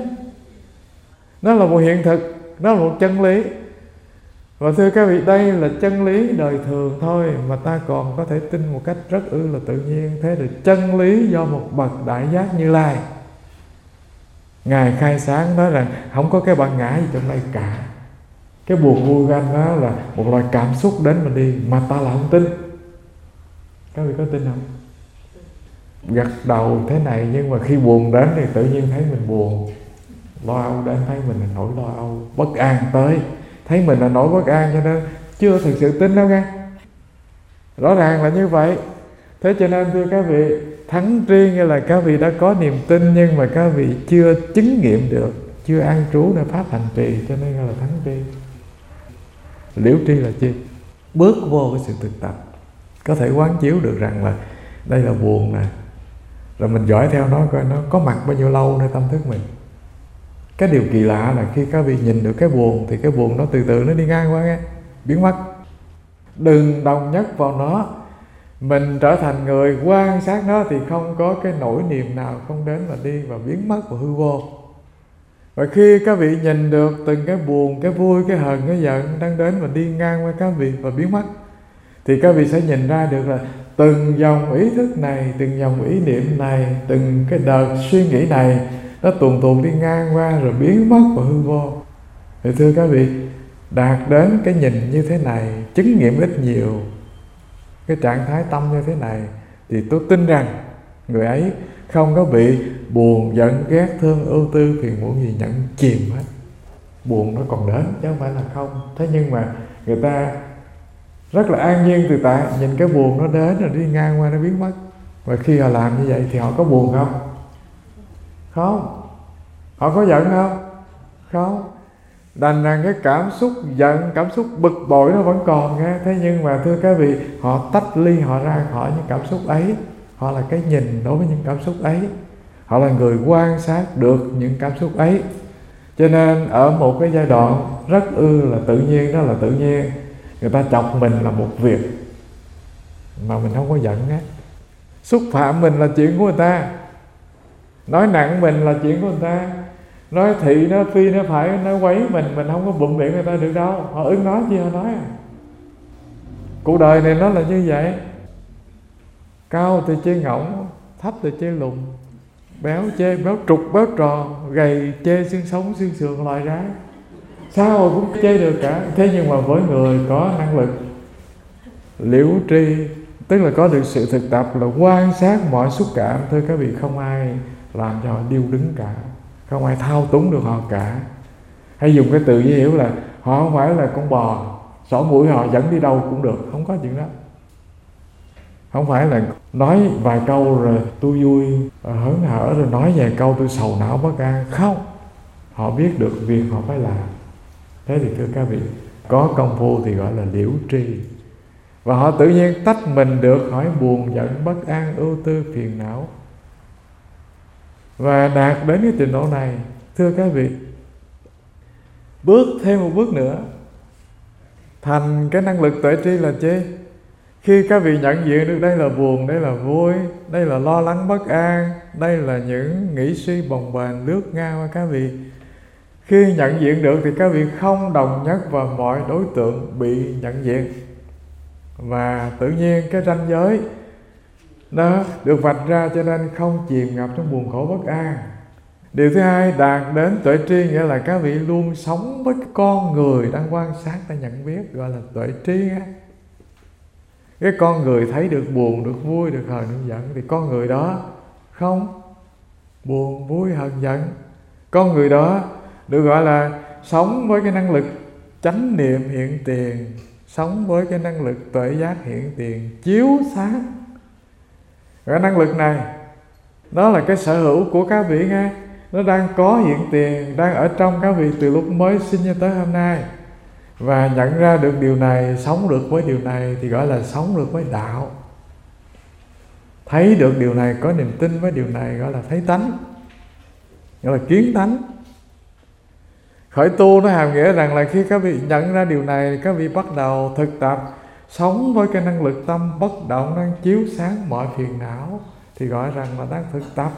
Nó là một hiện thực, nó là một chân lý. Và thưa các vị, đây là chân lý đời thường thôi, mà ta còn có thể tin một cách rất ư là tự nhiên. Thế là chân lý do một bậc đại giác Như Lai, Ngài khai sáng nói rằng không có cái bản ngã gì trong đây cả. Cái buồn vui của anh đó là một loại cảm xúc đến mà đi, mà ta là không tin. Các vị có tin không? Gật đầu thế này, nhưng mà khi buồn đến thì tự nhiên thấy mình buồn. Lo âu đến thấy mình là nỗi lo âu, bất an tới, thấy mình là nỗi bất an, cho nên chưa thực sự tin đâu nghe. Rõ ràng là như vậy. Thế cho nên thưa các vị, thắng tri nghĩa là các vị đã có niềm tin, nhưng mà các vị chưa chứng nghiệm được, chưa an trú để pháp hành trì, cho nên gọi là thắng tri. Liễu tri là chi? Bước vô cái sự thực tập, có thể quán chiếu được rằng là đây là buồn nè, rồi mình dõi theo nó coi nó có mặt bao nhiêu lâu nơi tâm thức mình. Cái điều kỳ lạ là khi các vị nhìn được cái buồn thì cái buồn nó từ từ nó đi ngang qua nghe, biến mất. Đừng đồng nhất vào nó. Mình trở thành người quan sát nó thì không có cái nỗi niềm nào không đến và đi và biến mất và hư vô. Và khi các vị nhìn được từng cái buồn, cái vui, cái hờn, cái giận đang đến và đi ngang qua các vị và biến mất, thì các vị sẽ nhìn ra được là từng dòng ý thức này, từng dòng ý niệm này, từng cái đợt suy nghĩ này nó tuồn tuồn đi ngang qua rồi biến mất và hư vô. Thì thưa các vị, đạt đến cái nhìn như thế này, chứng nghiệm ít nhiều cái trạng thái tâm như thế này, thì tôi tin rằng người ấy không có bị buồn, giận, ghét, thương, ưu tư, phiền muộn gì nhận chìm hết. Buồn nó còn đến chứ không phải là không. Thế nhưng mà người ta rất là an nhiên tự tại, nhìn cái buồn nó đến rồi đi ngang qua nó biến mất. Và khi họ làm như vậy thì họ có buồn không? Không. Họ có giận không? Không. Đành rằng cái cảm xúc giận, cảm xúc bực bội nó vẫn còn nghe. Thế nhưng mà thưa các vị, họ tách ly họ ra khỏi những cảm xúc ấy. Họ là cái nhìn đối với những cảm xúc ấy. Họ là người quan sát được những cảm xúc ấy. Cho nên ở một cái giai đoạn rất ư là tự nhiên, đó là tự nhiên người ta chọc mình là một việc mà mình không có giận á. Xúc phạm mình là chuyện của người ta, nói nặng mình là chuyện của người ta, nói thị, nó phi, nó phải, nó quấy mình, mình không có bụm miệng người ta được đâu. Họ ưng nói chi họ nói à. Cuộc đời này nó là như vậy. Cao thì chê ngỗng, thấp thì chê lùn, béo chê béo trục béo tròn, gầy chê xương sống xương sườn loài rái, sao cũng chê được cả. Thế nhưng mà với người có năng lực liễu tri, tức là có được sự thực tập là quan sát mọi xúc cảm, thưa các vị, không ai làm cho họ điêu đứng cả, không ai thao túng được họ cả. Hay dùng cái từ dễ hiểu là họ không phải là con bò, xỏ mũi họ dẫn đi đâu cũng được, không có chuyện đó. Không phải là nói vài câu rồi tôi vui hớn hở, rồi nói vài câu tôi sầu não bất an. Không, họ biết được việc họ phải làm. Thế thì thưa các vị, có công phu thì gọi là liễu tri. Và họ tự nhiên tách mình được khỏi buồn giận bất an ưu tư phiền não. Và đạt đến cái trình độ này, thưa các vị, bước thêm một bước nữa thành cái năng lực tuệ tri là chi? Khi các vị nhận diện được đây là buồn, đây là vui, đây là lo lắng bất an, đây là những nghĩ suy bồng bềnh lướt ngang qua các vị, khi nhận diện được thì các vị không đồng nhất vào mọi đối tượng bị nhận diện. Và tự nhiên cái ranh giới nó được vạch ra, cho nên không chìm ngập trong buồn khổ bất an. Điều thứ hai, đạt đến tuệ tri nghĩa là các vị luôn sống với con người đang quan sát, đang nhận biết, gọi là tuệ tri á. Cái con người thấy được buồn, được vui, được hờn, được giận, thì con người đó không buồn, vui, hờn, giận. Con người đó được gọi là sống với cái năng lực chánh niệm hiện tiền, sống với cái năng lực tuệ giác hiện tiền, chiếu sáng. Cái năng lực này đó là cái sở hữu của các vị nghe. Nó đang có hiện tiền, đang ở trong các vị từ lúc mới sinh cho tới hôm nay. Và nhận ra được điều này, sống được với điều này thì gọi là sống được với đạo. Thấy được điều này, có niềm tin với điều này gọi là thấy tánh, gọi là kiến tánh. Khởi tu nó hàm nghĩa rằng là khi các vị nhận ra điều này, các vị bắt đầu thực tập sống với cái năng lực tâm bất động, đang chiếu sáng mọi phiền não, thì gọi rằng là đang thực tập.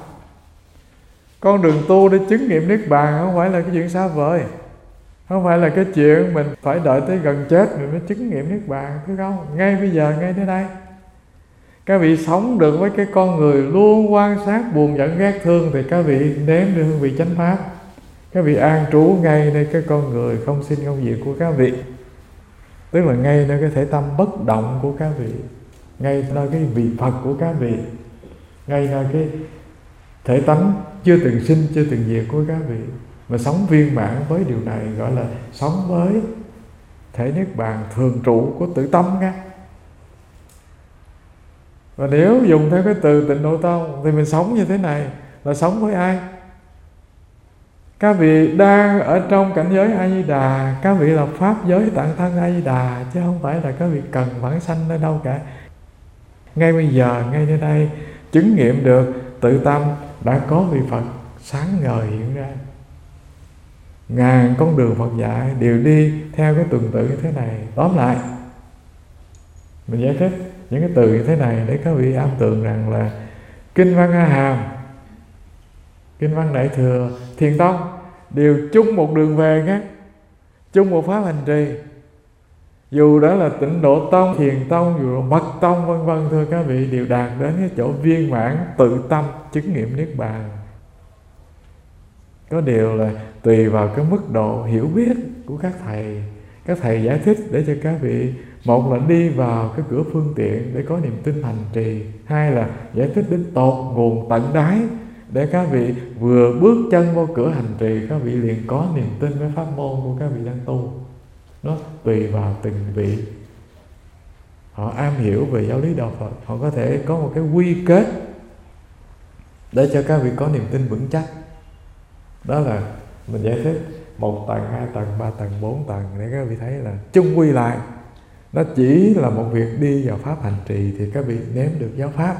Con đường tu để chứng nghiệm niết bàn không phải là cái chuyện xa vời, không phải là cái chuyện mình phải đợi tới gần chết mình mới chứng nghiệm niết bàn, thấy không? Ngay bây giờ, ngay tới đây, các vị sống được với cái con người luôn quan sát buồn giận ghét thương, thì các vị nếm được hương vị chánh pháp. Các vị an trú ngay nơi cái con người không sinh không diệt của các vị, tức là ngay nơi cái thể tâm bất động của các vị, ngay nơi cái vị Phật của các vị, ngay nơi cái thể tánh chưa từng sinh, chưa từng diệt của các vị, mà sống viên mãn với điều này, gọi là sống với thể niết bàn thường trụ của tự tâm nghe. Và nếu dùng theo cái từ Tịnh Độ Tông thì mình sống như thế này là sống với ai? Các vị đang ở trong cảnh giới A Di Đà, các vị là pháp giới tạng thân A Di Đà, chứ không phải là các vị cần vãng sanh ở đâu cả. Ngay bây giờ, ngay nơi đây, chứng nghiệm được tự tâm đã có vị Phật sáng ngời hiện ra. Ngàn con đường Phật dạy đều đi theo cái tuần tự như thế này. Tóm lại, mình giải thích những cái từ như thế này để các vị am tường rằng là Kinh Văn A Hàm, Kinh Văn Đại Thừa, Thiền Tông đều chung một đường về nhé, chung một pháp hành trì. Dù đó là Tịnh Độ Tông, Thiền Tông, dù là Mật Tông vân vân, thưa các vị, đều đạt đến cái chỗ viên mãn tự tâm chứng nghiệm Niết Bàn. Có điều là tùy vào cái mức độ hiểu biết của các thầy. Các thầy giải thích để cho các vị, một là đi vào cái cửa phương tiện để có niềm tin hành trì, hai là giải thích đến tột nguồn tận đáy để các vị vừa bước chân vô cửa hành trì, các vị liền có niềm tin với pháp môn của các vị đang tu. Nó tùy vào từng vị. Họ am hiểu về giáo lý đạo Phật, họ có thể có một cái quy kết để cho các vị có niềm tin vững chắc. Đó là mình giải thích một tầng, hai tầng, ba tầng, bốn tầng để các vị thấy là chung quy lại nó chỉ là một việc đi vào pháp hành trì thì các vị nếm được giáo pháp.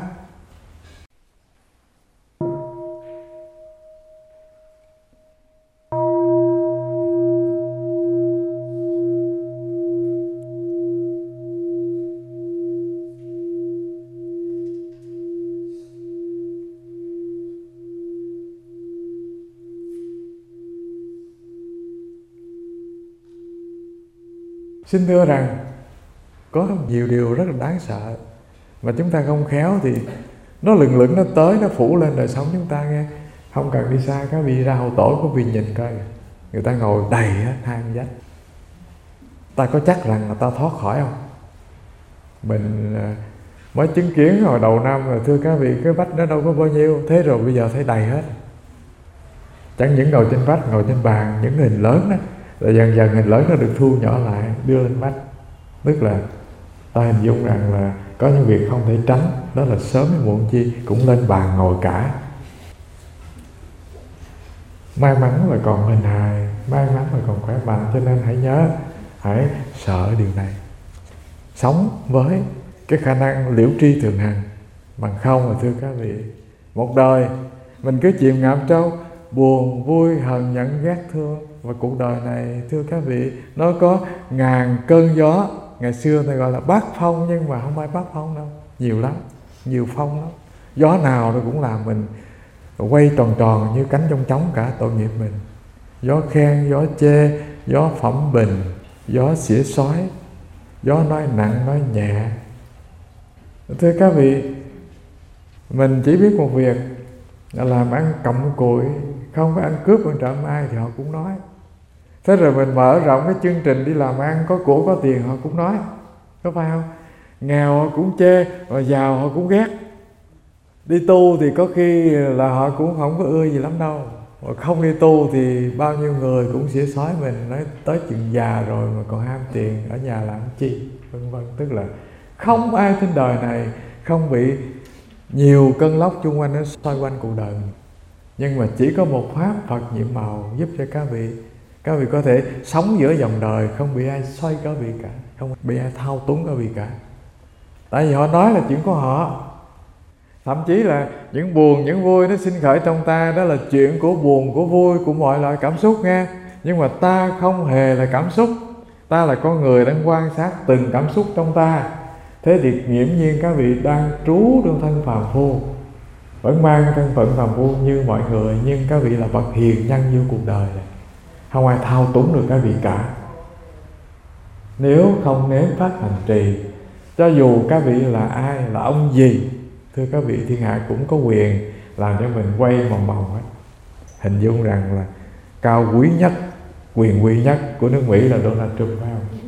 Xin thưa rằng có nhiều điều rất là đáng sợ mà chúng ta không khéo thì nó lừng lững nó tới, nó phủ lên đời sống chúng ta nghe. Không cần đi xa, các vị ra hậu tổ có vị nhìn coi, người ta ngồi đầy hết hai mươi vách. Ta có chắc rằng là ta thoát khỏi không? Mình mới chứng kiến hồi đầu năm rồi, thưa các vị, cái vách đó đâu có bao nhiêu, thế rồi bây giờ thấy đầy hết. Chẳng những ngồi trên vách, ngồi trên bàn, những hình lớn đó, rồi dần dần hình lớn nó được thu nhỏ lại, đưa lên vách. Tức là ta hình dung rằng là có những việc không thể tránh, đó là sớm hay muộn chi cũng lên bàn ngồi cả. May mắn là còn hình hài, may mắn là còn khỏe mạnh, cho nên hãy nhớ, hãy sợ điều này. Sống với cái khả năng liễu tri thường hằng, bằng không là thưa các vị, một đời mình cứ chìm ngập trong buồn, vui, hờn, giận, ghét, thương. Và cuộc đời này thưa các vị, nó có ngàn cơn gió. Ngày xưa ta gọi là bát phong, nhưng mà không phải bát phong đâu, nhiều lắm, nhiều phong lắm. Gió nào nó cũng làm mình quay tròn tròn như cánh trong trống cả, tội nghiệp mình. Gió khen, gió chê, gió phẩm bình, gió xỉa xói, gió nói nặng, nói nhẹ. Thưa các vị, mình chỉ biết một việc là làm ăn cặm cụi, không có ăn cướp ăn trộm ai thì họ cũng nói. Thế rồi mình mở rộng cái chương trình đi làm ăn, có của có tiền họ cũng nói, có phải không? Nghèo họ cũng chê, mà giàu họ cũng ghét. Đi tu thì có khi là họ cũng không có ưa gì lắm đâu, mà không đi tu thì bao nhiêu người cũng xỉa xói mình, nói tới chừng già rồi mà còn ham tiền, ở nhà làm chi, vân vân. Tức là không ai trên đời này không bị nhiều cơn lốc chung quanh nó xoay quanh cuộc đời mình. Nhưng mà chỉ có một pháp Phật nhiệm màu giúp cho các vị các vị có thể sống giữa dòng đời, không bị ai xoay các vị cả, không bị ai thao túng các vị cả. Tại vì họ nói là chuyện của họ. Thậm chí là những buồn, những vui nó sinh khởi trong ta, đó là chuyện của buồn, của vui, của mọi loại cảm xúc nghe. Nhưng mà ta không hề là cảm xúc. Ta là con người đang quan sát từng cảm xúc trong ta. Thế thì nghiễm nhiên các vị đang trú trong thân phàm phu, vẫn mang thân phận phàm phu như mọi người, nhưng các vị là bậc hiền nhân như cuộc đời này. Không ai thao túng được các vị cả. Nếu không nếm pháp hành trì, cho dù các vị là ai, là ông gì, thưa các vị, thiên hạ cũng có quyền làm cho mình quay mòng mòng hết. Hình dung rằng là cao quý nhất, quyền quý nhất của nước Mỹ là Donald Trump, phải không?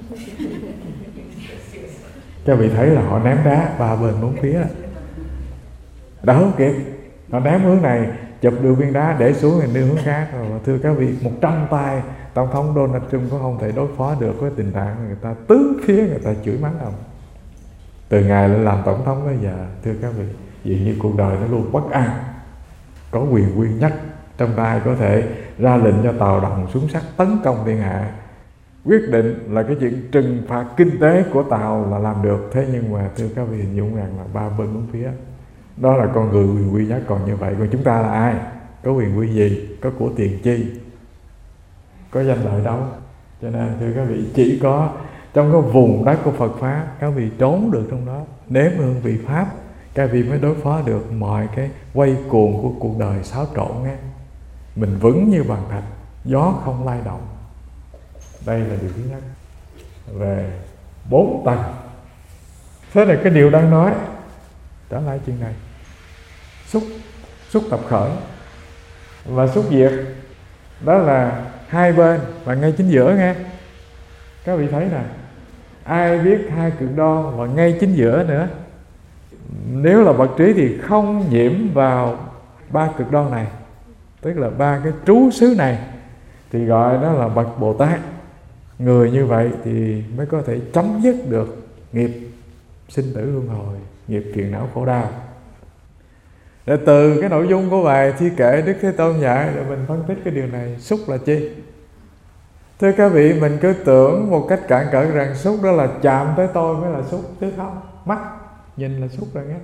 Các vị thấy là họ ném đá ba bên bốn phía, đã không kịp, họ ném hướng này, chụp được viên đá để xuống thì đưa hướng khác. Rồi thưa các vị, một trăm tay tổng thống Donald Trump cũng không thể đối phó được với tình trạng người ta tứ phía người ta chửi mắng ông. Từ ngày lên làm tổng thống tới giờ, thưa các vị, dường như cuộc đời nó luôn bất an. Có quyền quy nhất trong tay, có thể ra lệnh cho tàu đồng xuống sắt tấn công thiên hạ. Quyết định là cái chuyện trừng phạt kinh tế của tàu là làm được. Thế nhưng mà thưa các vị hình dung rằng là ba bên bốn phía, đó là con người quyền quy nhất còn như vậy. Còn chúng ta là ai? Có quyền quy gì? Có của tiền chi? Có danh lợi đâu? Cho nên thưa các vị, chỉ có trong cái vùng đất của Phật Pháp, các vị trốn được trong đó, nếm hương vị Pháp, các vị mới đối phó được mọi cái quay cuồng của cuộc đời xáo trộn nghe. Mình vững như bàn thạch, gió không lay động. Đây là điều thứ nhất về bốn tầng. Thế là cái điều đang nói trở lại chuyện này. Xúc, xúc tập khởi và xúc diệt, đó là hai bên và ngay chính giữa nghe. Các vị thấy nè, ai biết hai cực đoan và ngay chính giữa nữa. Nếu là bậc trí thì không nhiễm vào ba cực đoan này, tức là ba cái trú xứ này, thì gọi đó là bậc Bồ Tát. Người như vậy thì mới có thể chấm dứt được nghiệp sinh tử luân hồi, nghiệp phiền não khổ đau. Để từ cái nội dung của bài thi kệ Đức Thế Tôn dạy để mình phân tích cái điều này. Xúc là chi? Thưa các vị, mình cứ tưởng một cách cạn cỡ rằng xúc đó là chạm tới tôi mới là xúc, chứ không. Mắt nhìn là xúc rồi nghe.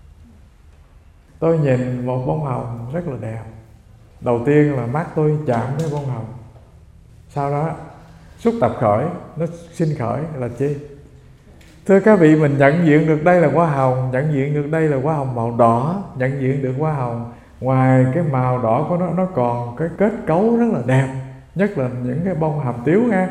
Tôi nhìn một bông hồng rất là đẹp, đầu tiên là mắt tôi chạm với bông hồng, sau đó xúc tập khởi, nó sinh khởi là chi? Thưa các vị, mình nhận diện được đây là hoa hồng, nhận diện được đây là hoa hồng màu đỏ, nhận diện được hoa hồng ngoài cái màu đỏ của nó, nó còn cái kết cấu rất là đẹp, nhất là những cái bông hàm tiếu ha.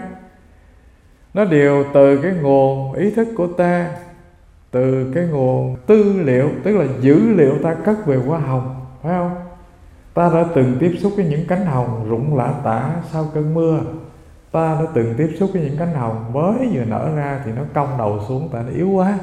Nó đều từ cái nguồn ý thức của ta, từ cái nguồn tư liệu, tức là dữ liệu ta cất về hoa hồng, phải không? Ta đã từng tiếp xúc với những cánh hồng rụng lả tả sau cơn mưa. Ta đã từng tiếp xúc với những cánh hồng mới vừa nở ra thì nó cong đầu xuống tại nó yếu quá.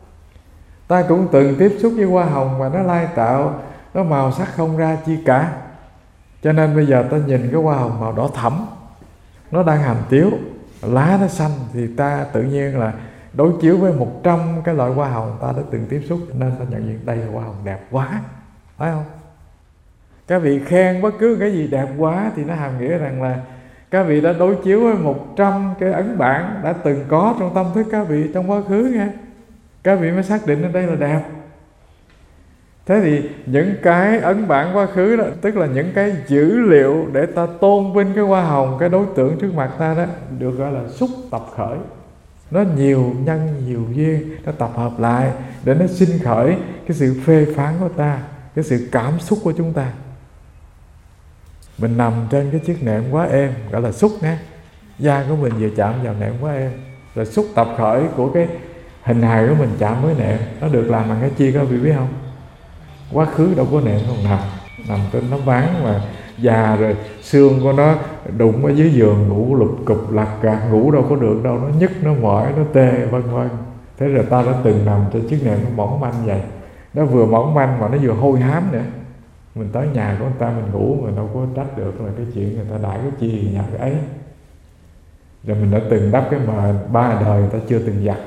Ta cũng từng tiếp xúc với hoa hồng mà nó lai tạo, nó màu sắc không ra chi cả. Cho nên bây giờ ta nhìn cái hoa hồng màu đỏ thẫm, nó đang hàm tiếu, lá nó xanh, thì ta tự nhiên là đối chiếu với một trăm cái loại hoa hồng ta đã từng tiếp xúc, nên ta nhận diện đây là hoa hồng đẹp quá, phải không? Các vị khen bất cứ cái gì đẹp quá thì nó hàm nghĩa rằng là các vị đã đối chiếu với một trăm cái ấn bản đã từng có trong tâm thức các vị trong quá khứ nghe. Các vị mới xác định ở đây là đẹp. Thế thì những cái ấn bản quá khứ đó, tức là những cái dữ liệu để ta tôn vinh cái hoa hồng, cái đối tượng trước mặt ta đó, được gọi là xúc tập khởi. Nó nhiều nhân nhiều duyên, nó tập hợp lại để nó sinh khởi cái sự phê phán của ta, cái sự cảm xúc của chúng ta. Mình nằm trên cái chiếc nệm quá êm, gọi là xúc nhé. Da của mình vừa chạm vào nệm quá êm, rồi xúc tập khởi của cái hình hài của mình chạm với nệm. Nó được làm bằng cái chi các vị biết không? Quá khứ đâu có nệm không nằm, nằm trên nó ván mà già rồi, xương của nó đụng ở dưới giường ngủ lục cục lặt gạt, ngủ đâu có được đâu, nó nhức, nó mỏi, nó tê, vân vân. Thế rồi ta đã từng nằm trên chiếc nệm nó mỏng manh vậy, nó vừa mỏng manh mà nó vừa hôi hám nữa. Mình tới nhà của người ta mình ngủ mà đâu có trách được là cái chuyện người ta đãi cái chi nhà cái ấy. Rồi mình đã từng đắp cái mà ba đời người ta chưa từng giặt.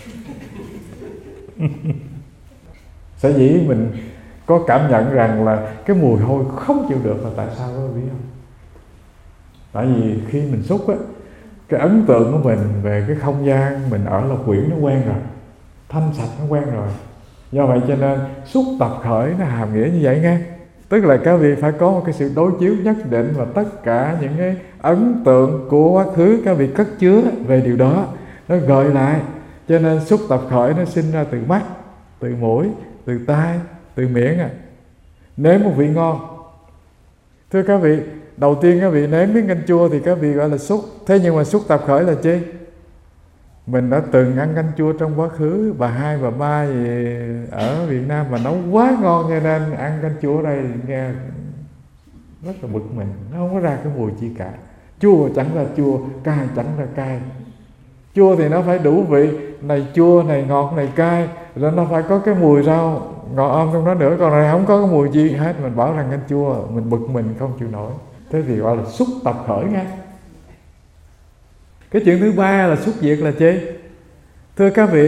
Sở dĩ mình có cảm nhận rằng là cái mùi hôi không chịu được là tại sao có biết không? Tại vì khi mình xúc á, cái ấn tượng của mình về cái không gian mình ở Lộc Quyển nó quen rồi, thanh sạch nó quen rồi. Do vậy cho nên xúc tập khởi nó hàm nghĩa như vậy nghe. Tức là các vị phải có một cái sự đối chiếu nhất định, và tất cả những cái ấn tượng của quá khứ các vị cất chứa về điều đó, nó gợi lại. Cho nên xúc tập khởi nó sinh ra từ mắt, từ mũi, từ tai, từ miệng à. Nếm một vị ngon. Thưa các vị, đầu tiên các vị nếm miếng canh chua thì các vị gọi là xúc. Thế nhưng mà xúc tập khởi là chi? Mình đã từng ăn canh chua trong quá khứ, bà hai bà ba gì ở Việt Nam mà nấu quá ngon, cho nên ăn canh chua ở đây nghe rất là bực mình, nó không có ra cái mùi chi cả. Chua chẳng ra chua, cay chẳng ra cay. Chua thì nó phải đủ vị, này chua, này ngọt, này cay, rồi nó phải có cái mùi rau ngọt ôm trong đó nữa. Còn này không có cái mùi gì hết, mình bảo rằng canh chua, mình bực mình không chịu nổi. Thế thì gọi là xúc tập khởi nghe. Cái chuyện thứ ba là xúc diệt là chi? Thưa các vị,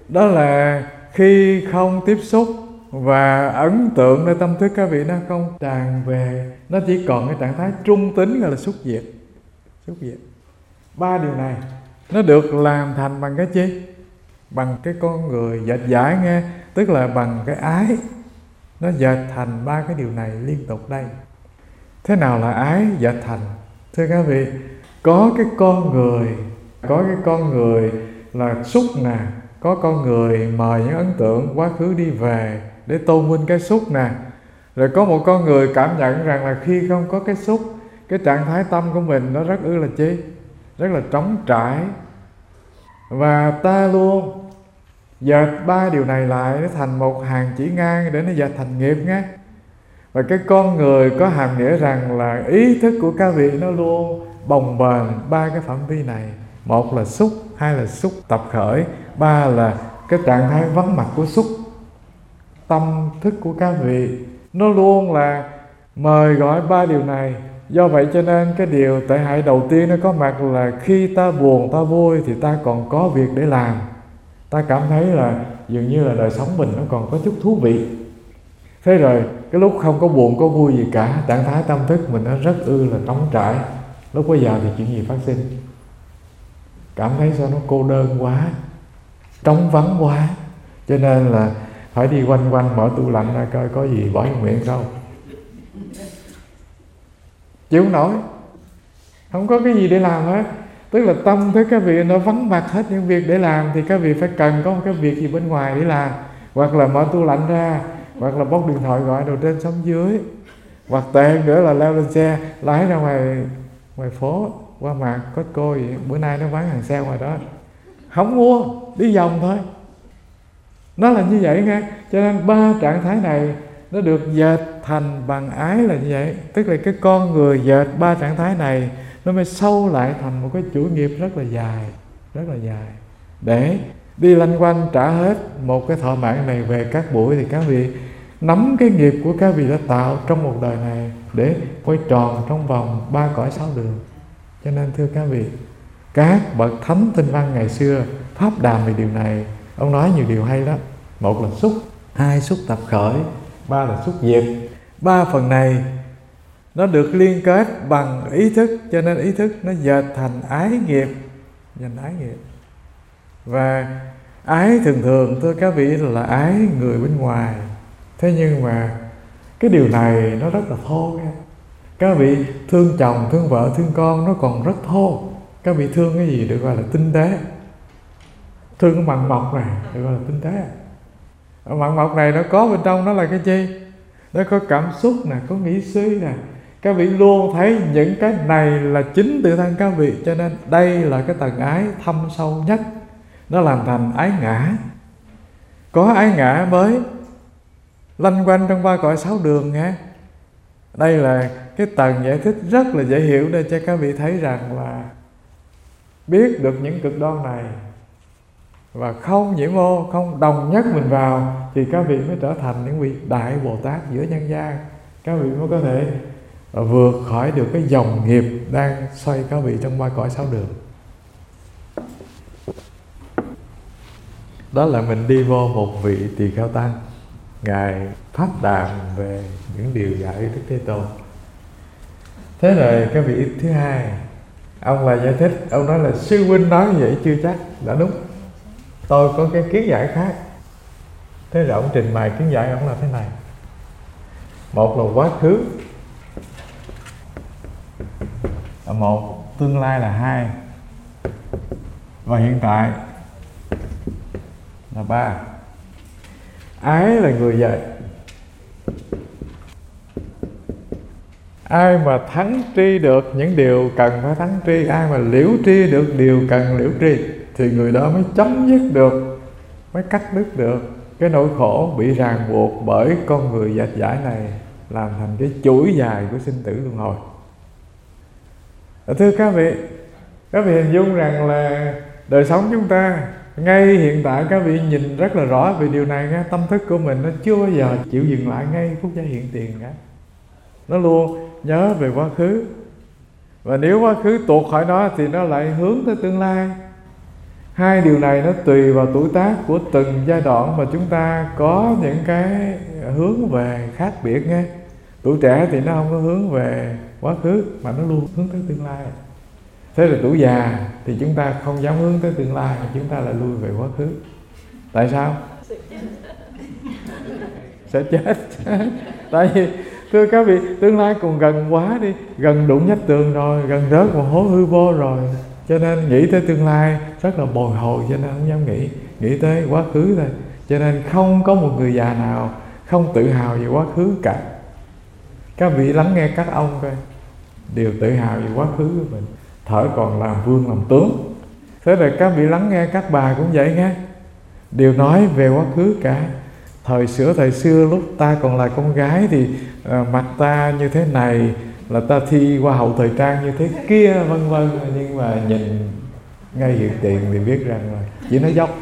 đó là khi không tiếp xúc và ấn tượng nơi tâm thức các vị nó không tràn về, nó chỉ còn cái trạng thái trung tính gọi là xúc diệt. Xúc diệt. Ba điều này nó được làm thành bằng cái chi? Bằng cái con người dệt giải nghe, tức là bằng cái ái. Nó dệt thành ba cái điều này liên tục đây. Thế nào là ái dệt thành? Thưa các vị, có cái con người, có cái con người là xúc nè, có con người mời những ấn tượng quá khứ đi về để tôn vinh cái xúc nè. Rồi có một con người cảm nhận rằng là khi không có cái xúc, cái trạng thái tâm của mình nó rất ư là chi? Rất là trống trải. Và ta luôn dệt ba điều này lại nó thành một hàng chỉ ngang để nó dệt thành nghiệp nghe. Và cái con người có hàm nghĩa rằng là ý thức của các vị nó luôn bồng bềnh ba cái phạm vi này. Một là xúc, hai là xúc tập khởi, ba là cái trạng thái vắng mặt của xúc. Tâm thức của các vị nó luôn là mời gọi ba điều này. Do vậy cho nên cái điều tệ hại đầu tiên nó có mặt là khi ta buồn, ta vui thì ta còn có việc để làm. Ta cảm thấy là dường như là đời sống mình nó còn có chút thú vị. Thế rồi cái lúc không có buồn, có vui gì cả, trạng thái tâm thức mình nó rất ư là trống trải. Lúc bây giờ thì chuyện gì phát sinh? Cảm thấy sao nó cô đơn quá, trống vắng quá, cho nên là phải đi quanh quanh mở tủ lạnh ra coi có gì bỏ trong miệng không. Chịu không nổi, không có cái gì để làm hết. Tức là tâm thức các vị nó vắng mặt hết những việc để làm, thì các vị phải cần có một cái việc gì bên ngoài để làm. Hoặc là mở tủ lạnh ra, hoặc là bóc điện thoại gọi đồ trên sống dưới, hoặc tệ nữa là leo lên xe lái ra ngoài ngoài phố qua mặt Costco vậy. Bữa nay nó bán hàng sale ngoài đó, không mua, đi vòng thôi. Nó là như vậy nghe. Cho nên ba trạng thái này nó được dệt thành bằng ái là như vậy. Tức là cái con người dệt ba trạng thái này nó mới sâu lại thành một cái chuỗi nghiệp rất là dài, rất là dài, để đi lanh quanh trả hết một cái thọ mạng này về các buổi. Thì các vị nắm cái nghiệp của các vị đã tạo trong một đời này để quay tròn trong vòng ba cõi sáu đường. Cho nên thưa các vị, các bậc thánh tinh văn ngày xưa pháp đàm về điều này. Ông nói nhiều điều hay đó. Một là xúc, hai xúc tập khởi, ba là xúc diệt. Ba phần này nó được liên kết bằng ý thức, cho nên ý thức nó dệt thành ái nghiệp, dành ái nghiệp. Và ái thường thường thưa các vị là ái người bên ngoài. Thế nhưng mà cái điều này nó rất là thô nha. Các vị thương chồng, thương vợ, thương con nó còn rất thô. Các vị thương cái gì được gọi là tinh tế. Thương cái mặn mọc này được gọi là tinh tế. Ở mặn mọc này nó có bên trong nó là cái chi? Nó có cảm xúc nè, có nghĩ suy nè. Các vị luôn thấy những cái này là chính tự thân các vị. Cho nên đây là cái tầng ái thâm sâu nhất. Nó làm thành ái ngã. Có ái ngã mới lanh quanh trong ba cõi sáu đường nghe. Đây là cái tầng giải thích rất là dễ hiểu để cho các vị thấy rằng là biết được những cực đoan này và không nhiễm ô, không đồng nhất mình vào, thì các vị mới trở thành những vị đại Bồ Tát giữa nhân gian. Các vị mới có thể vượt khỏi được cái dòng nghiệp đang xoay các vị trong ba cõi sáu đường. Đó là mình đi vô một vị tỳ kheo tăng, Ngài pháp đàm về những điều dạy Đức Thế Tôn. Thế rồi cái vị thứ hai, ông là giải thích, ông nói là sư huynh nói như vậy chưa chắc đã đúng, tôi có cái kiến giải khác. Thế rồi ông trình bày kiến giải ông là thế này. Một là quá khứ, một tương lai là hai, và hiện tại là ba. Ái là người dạy. Ai mà thắng tri được những điều cần phải thắng tri, ai mà liễu tri được điều cần liễu tri, thì người đó mới chấm dứt được, mới cắt đứt được cái nỗi khổ bị ràng buộc bởi con người dệt giải này, làm thành cái chuỗi dài của sinh tử luân hồi. Thưa các vị, các vị hình dung rằng là đời sống chúng ta ngay hiện tại các vị nhìn rất là rõ về điều này. Tâm thức của mình nó chưa bao giờ chịu dừng lại ngay phút giây hiện tiền cả. Nó luôn nhớ về quá khứ, và nếu quá khứ tuột khỏi nó thì nó lại hướng tới tương lai. Hai điều này nó tùy vào tuổi tác của từng giai đoạn mà chúng ta có những cái hướng về khác biệt nghe. Tuổi trẻ thì nó không có hướng về quá khứ mà nó luôn hướng tới tương lai. Thế rồi tuổi già thì chúng ta không dám hướng tới tương lai mà chúng ta lại lui về quá khứ. Tại sao? Sẽ chết. Tại vì thưa các vị, tương lai còn gần quá đi, gần đụng vách tường rồi, gần rớt vào hố hư vô rồi, cho nên nghĩ tới tương lai rất là bồi hồi, cho nên không dám nghĩ, nghĩ tới quá khứ thôi. Cho nên không có một người già nào không tự hào về quá khứ cả. Các vị lắng nghe các ông coi, đều tự hào về quá khứ của mình, thở còn làm vương làm tướng. Thế rồi các vị lắng nghe các bà cũng vậy nghe, đều nói về quá khứ cả. Thời xưa thời xưa lúc ta còn là con gái thì uh, mặt ta như thế này, là ta thi qua hậu thời trang như thế kia, vân vân. Nhưng mà nhìn ngay hiện tiền thì biết rằng là chỉ nói dốc.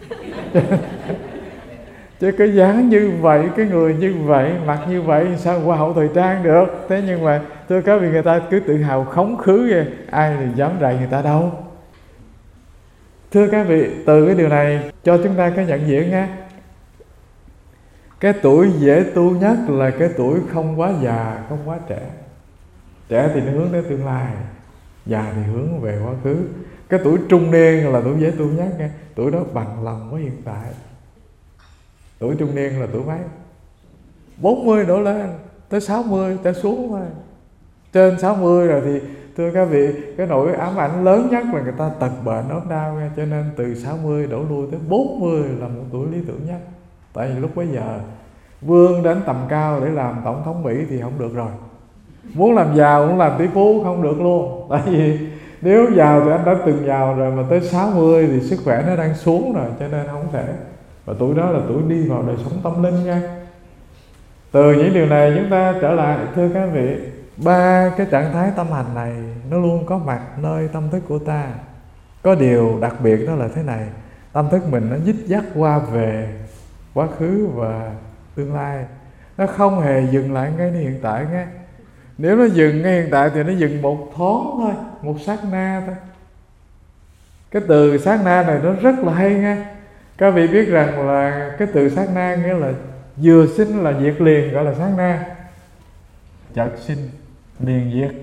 Chứ cái dáng như vậy, cái người như vậy, mặt như vậy sao qua hậu thời trang được. Thế nhưng mà thưa các vị, người ta cứ tự hào khống khứ vậy, ai thì dám rầy người ta đâu. Thưa các vị, từ cái điều này cho chúng ta cái nhận diện nha. Cái tuổi dễ tu nhất là cái tuổi không quá già, không quá trẻ. Trẻ thì nó hướng tới tương lai, già thì hướng về quá khứ. Cái tuổi trung niên là tuổi dễ tu nhất nha. Tuổi đó bằng lòng với hiện tại. Tuổi trung niên là tuổi mấy? bốn mươi đổ lên, tới sáu mươi tới xuống thôi. Trên sáu mươi rồi thì thưa các vị, cái nỗi ám ảnh lớn nhất là người ta tật bệnh ốm đau nha. Cho nên từ sáu mươi đổ lui tới bốn mươi là một tuổi lý tưởng nhất. Tại vì lúc bấy giờ vươn đến tầm cao để làm tổng thống Mỹ thì không được rồi. Muốn làm giàu, muốn làm tỷ phú không được luôn. Tại vì nếu giàu thì anh đã từng giàu rồi, mà tới sáu mươi thì sức khỏe nó đang xuống rồi, cho nên không thể. Và tuổi đó là tuổi đi vào đời sống tâm linh nha. Từ những điều này chúng ta trở lại, thưa các vị, ba cái trạng thái tâm hành này nó luôn có mặt nơi tâm thức của ta. Có điều đặc biệt đó là thế này, tâm thức mình nó dích dắt qua về quá khứ và tương lai. Nó không hề dừng lại ngay hiện tại nghe. Nếu nó dừng ngay hiện tại thì nó dừng một thoáng thôi, một sát na thôi. Cái từ sát na này nó rất là hay nghe. Các vị biết rằng là cái từ sát na nghĩa là vừa sinh là diệt liền, gọi là sát na. Chợt sinh liền diệt.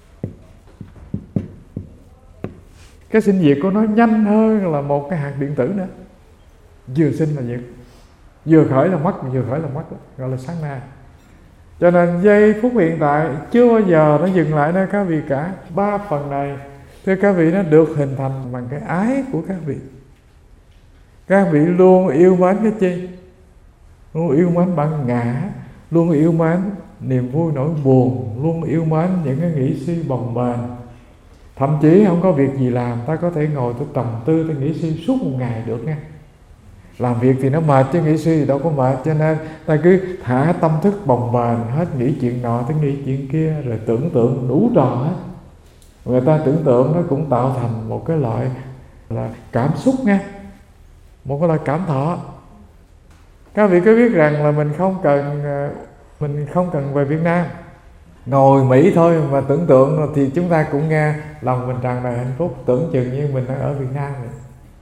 Cái sinh diệt của nó nhanh hơn là một cái hạt điện tử nữa. Vừa sinh là diệt, vừa khởi là mất, vừa khởi là mất, gọi là sát na. Cho nên giây phút hiện tại chưa bao giờ nó dừng lại nơi các vị cả. Ba phần này thưa các vị, nó được hình thành bằng cái ái của các vị. Các vị luôn yêu mến cái chi? Luôn yêu mến bản ngã, luôn yêu mến niềm vui nỗi buồn, luôn yêu mến những cái nghĩ suy bồng bềnh. Thậm chí không có việc gì làm, ta có thể ngồi tôi trầm tư, tôi nghĩ suy suốt một ngày được nha. Làm việc thì nó mệt chứ nghĩ suy thì đâu có mệt. Cho nên ta cứ thả tâm thức bồng bềnh, hết nghĩ chuyện nọ tới nghĩ chuyện kia, rồi tưởng tượng đủ trò hết. Người ta tưởng tượng nó cũng tạo thành một cái loại là cảm xúc nha, một cái loại cảm thọ. Các vị có biết rằng là mình không cần mình không cần về Việt Nam, ngồi Mỹ thôi mà tưởng tượng thì chúng ta cũng nghe lòng mình tràn đầy hạnh phúc, tưởng chừng như mình đang ở Việt Nam vậy.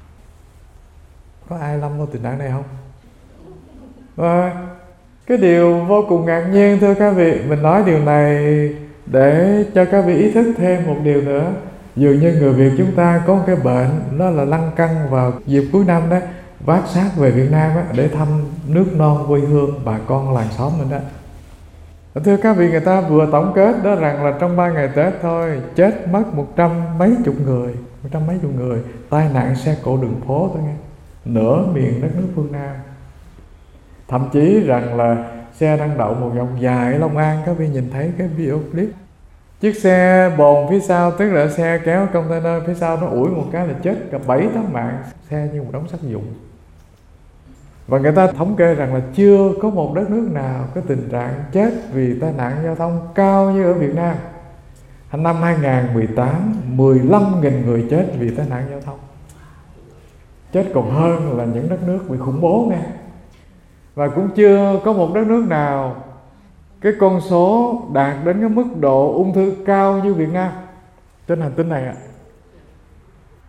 Có ai lâm vào tình trạng này không? Và cái điều vô cùng ngạc nhiên thưa các vị, mình nói điều này để cho các vị ý thức thêm một điều nữa. Dường như người Việt chúng ta có một cái bệnh, đó là lăng căng vào dịp cuối năm đó, vác xác về Việt Nam đó, để thăm nước non quê hương bà con làng xóm mình đó. Thưa các vị, người ta vừa tổng kết đó rằng là trong ba ngày Tết thôi chết mất một trăm mấy chục người, một trăm mấy chục người tai nạn xe cộ đường phố thôi nghe, nửa miền đất nước phương Nam. Thậm chí rằng là xe đang đậu một vòng dài ở Long An, các vị nhìn thấy cái video clip, chiếc xe bồn phía sau, tức là xe kéo container phía sau, nó ủi một cái là chết cả bảy tám mạng, xe như một đống sắt vụn. Và người ta thống kê rằng là chưa có một đất nước nào có tình trạng chết vì tai nạn giao thông cao như ở Việt Nam. Năm hai không một tám, mười lăm nghìn người chết vì tai nạn giao thông. Chết còn hơn là những đất nước bị khủng bố nghe. Và cũng chưa có một đất nước nào cái con số đạt đến cái mức độ ung thư cao như Việt Nam trên hành tinh này ạ.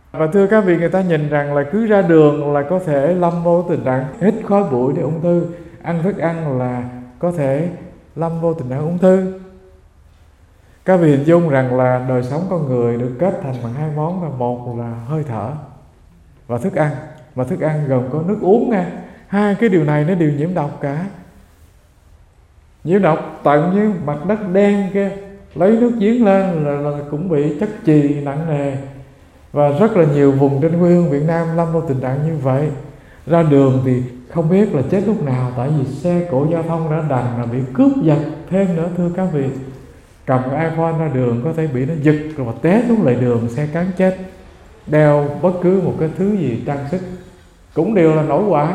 Và thưa các vị, người ta nhìn rằng là cứ ra đường là có thể lâm vô tình trạng hít khói bụi để ung thư, ăn thức ăn là có thể lâm vô tình trạng ung thư. Các vị hình dung rằng là đời sống con người được kết thành bằng hai món, là một là hơi thở và thức ăn. Và thức ăn gồm có nước uống nha. Hai cái điều này nó đều nhiễm độc cả. Nhiễm độc tận như mặt đất đen kia, lấy nước giếng lên là, là cũng bị chất chì nặng nề. Và rất là nhiều vùng trên quê hương Việt Nam lâm vào tình trạng như vậy. Ra đường thì không biết là chết lúc nào, tại vì xe cộ giao thông đã đành là bị cướp giật thêm nữa. Thưa các vị, cầm cái iPhone ra đường có thể bị nó giật rồi mà té xuống lề đường, xe cán chết. Đeo bất cứ một cái thứ gì trang sức cũng đều là nổi họa.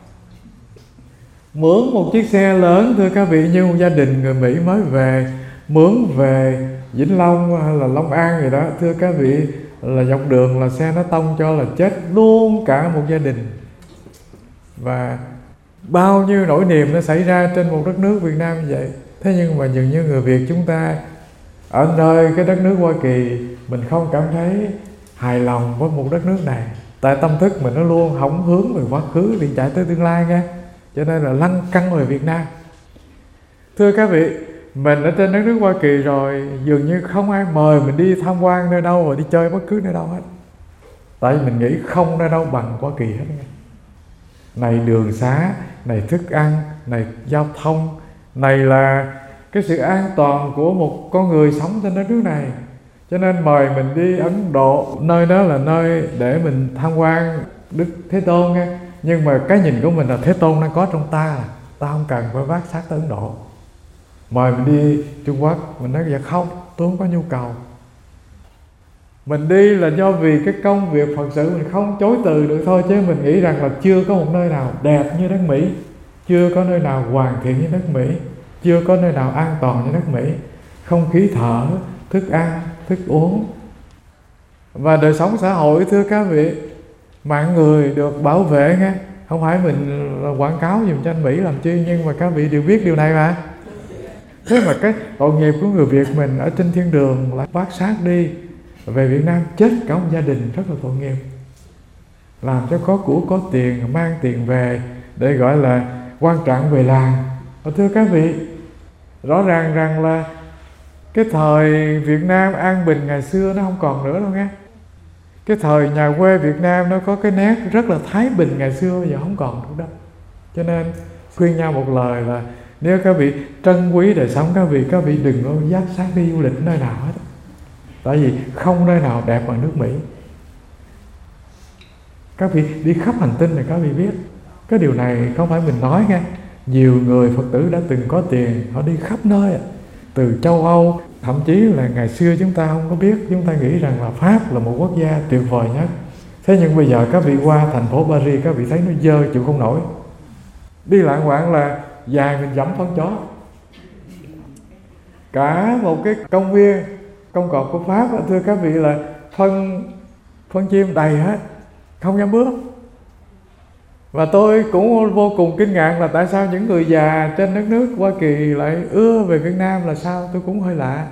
Mướn một chiếc xe lớn, thưa các vị, như một gia đình người Mỹ mới về, mướn về Vĩnh Long hay là Long An gì đó, thưa các vị, là dọc đường là xe nó tông cho là chết luôn cả một gia đình. Và bao nhiêu nỗi niềm nó xảy ra trên một đất nước Việt Nam như vậy. Thế nhưng mà dường như người Việt chúng ta ở nơi cái đất nước Hoa Kỳ, mình không cảm thấy hài lòng với một đất nước này. Tại tâm thức mình nó luôn hỏng hướng về quá khứ để chạy tới tương lai nha. Cho nên là lăn căng về Việt Nam. Thưa các vị, mình ở trên đất nước Hoa Kỳ rồi, dường như không ai mời mình đi tham quan nơi đâu và đi chơi bất cứ nơi đâu hết. Tại vì mình nghĩ không nơi đâu bằng Hoa Kỳ hết nha. Này đường xá, này thức ăn, này giao thông, này là cái sự an toàn của một con người sống trên đất nước này. Cho nên mời mình đi Ấn Độ, nơi đó là nơi để mình tham quan Đức Thế Tôn nha. Nhưng mà cái nhìn của mình là Thế Tôn đang có trong ta, ta không cần phải vác xác tới Ấn Độ. Mời mình đi Trung Quốc, mình nói dạ không, tôi không có nhu cầu. Mình đi là do vì cái công việc Phật sự mình không chối từ được thôi. Chứ mình nghĩ rằng là chưa có một nơi nào đẹp như đất Mỹ, chưa có nơi nào hoàn thiện như đất Mỹ, chưa có nơi nào an toàn như đất Mỹ. Không khí thở, thức ăn, thức uống và đời sống xã hội, thưa các vị, mạng người được bảo vệ nha. Không phải mình quảng cáo dùm cho anh Mỹ làm chi, nhưng mà các vị đều biết điều này mà. Thế mà cái tội nghiệp của người Việt mình ở trên thiên đường lại bác xác đi về Việt Nam chết cả một gia đình, rất là tội nghiệp. Làm cho có của có tiền, mang tiền về để gọi là quan trọng về làng. Và thưa các vị, rõ ràng rằng là cái thời Việt Nam an bình ngày xưa nó không còn nữa đâu nghe. Cái thời nhà quê Việt Nam nó có cái nét rất là thái bình ngày xưa, bây giờ không còn nữa đâu. Cho nên khuyên nhau một lời là nếu các vị trân quý đời sống các vị, các vị đừng có dắt xác đi du lịch nơi nào hết. Tại vì không nơi nào đẹp bằng nước Mỹ. Các vị đi khắp hành tinh này các vị biết. Cái điều này không phải mình nói nghe. Nhiều người Phật tử đã từng có tiền, họ đi khắp nơi, từ châu Âu, thậm chí là ngày xưa chúng ta không có biết, chúng ta nghĩ rằng là Pháp là một quốc gia tuyệt vời nhất. Thế nhưng bây giờ các vị qua thành phố Paris, các vị thấy nó dơ chịu không nổi. Đi lạng quạng là dài mình dẫm phân chó. Cả một cái công viên công cộng của Pháp, thưa các vị, là phân phân chim đầy hết, không dám bước. Và tôi cũng vô cùng kinh ngạc là tại sao những người già trên đất nước Hoa Kỳ lại ưa về Việt Nam là sao, tôi cũng hơi lạ.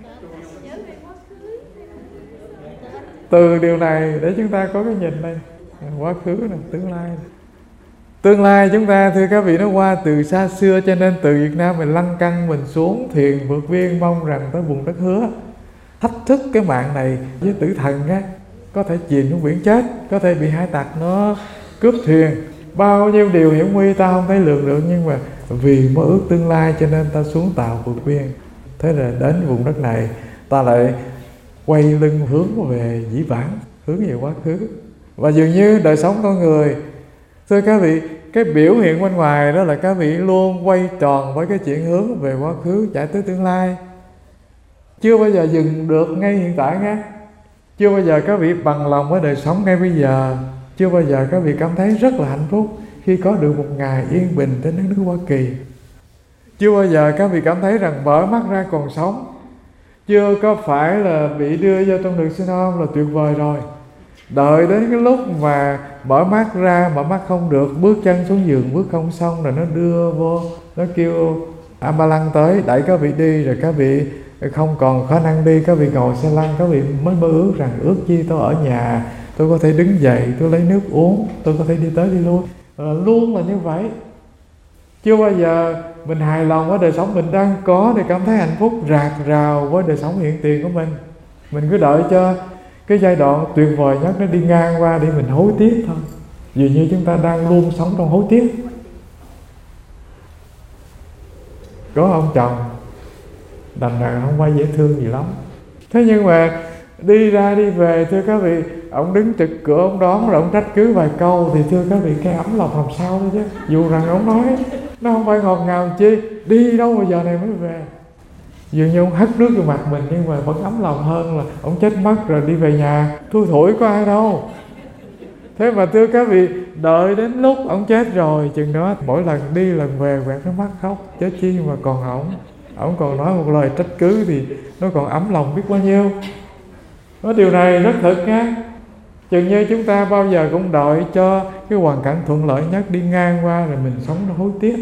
Từ điều này để chúng ta có cái nhìn đây, quá khứ này, tương lai này. Tương lai chúng ta, thưa các vị, nó qua từ xa xưa, cho nên từ Việt Nam mình lăn căng mình xuống thuyền vượt biên, mong rằng tới vùng đất hứa. Thách thức cái mạng này với tử thần á, có thể chìm xuống biển chết, có thể bị hải tặc nó cướp thuyền, bao nhiêu điều hiểm nguy ta không thấy lường được. Nhưng mà vì mơ ước tương lai cho nên ta xuống tàu vượt biên. Thế là đến vùng đất này ta lại quay lưng hướng về dĩ vãng, hướng về quá khứ. Và dường như đời sống con người, thưa các vị, cái biểu hiện bên ngoài đó là các vị luôn quay tròn với cái chuyện hướng về quá khứ, chạy tới tương lai. Chưa bao giờ dừng được ngay hiện tại nghe. Chưa bao giờ các vị bằng lòng với đời sống ngay bây giờ. Chưa bao giờ các vị cảm thấy rất là hạnh phúc khi có được một ngày yên bình trên đất nước Hoa Kỳ. Chưa bao giờ các vị cảm thấy rằng mở mắt ra còn sống. Chưa có phải là bị đưa vô trong đường sinh ôm là tuyệt vời rồi. Đợi đến cái lúc mà mở mắt ra, mở mắt không được, bước chân xuống giường bước không xong, rồi nó đưa vô, nó kêu ambulance tới đẩy các vị đi, rồi các vị không còn khả năng đi, các vị ngồi xe lăn, các vị mới mơ ước rằng ước chi tôi ở nhà, tôi có thể đứng dậy, tôi lấy nước uống, tôi có thể đi tới đi lui. À, luôn là như vậy. Chưa bao giờ mình hài lòng với đời sống mình đang có để cảm thấy hạnh phúc rạc rào với đời sống hiện tiền của mình. Mình cứ đợi cho cái giai đoạn tuyệt vời nhất nó đi ngang qua để mình hối tiếc thôi. Dường như chúng ta đang luôn sống trong hối tiếc. Có ông chồng đành rằng không phải dễ thương gì lắm, thế nhưng mà đi ra đi về, thưa các vị, ông đứng trực cửa, ông đón rồi ông trách cứ vài câu, thì thưa các vị, cái ấm lòng làm sao thôi chứ. Dù rằng ông nói nó không phải ngọt ngào chi, đi đâu mà giờ này mới về. Dường như ông hất nước vô mặt mình, nhưng mà vẫn ấm lòng hơn là ông chết mất rồi đi về nhà, thui thủi có ai đâu. Thế mà thưa các vị, đợi đến lúc ông chết rồi, chừng đó mỗi lần đi lần về quẹt nước mắt khóc, chết chi mà còn ổng. Ổng còn nói một lời trách cứ thì nó còn ấm lòng biết bao nhiêu. Nói điều này rất thực nha. Chừng như chúng ta bao giờ cũng đợi cho cái hoàn cảnh thuận lợi nhất đi ngang qua rồi mình sống nó hối tiếc.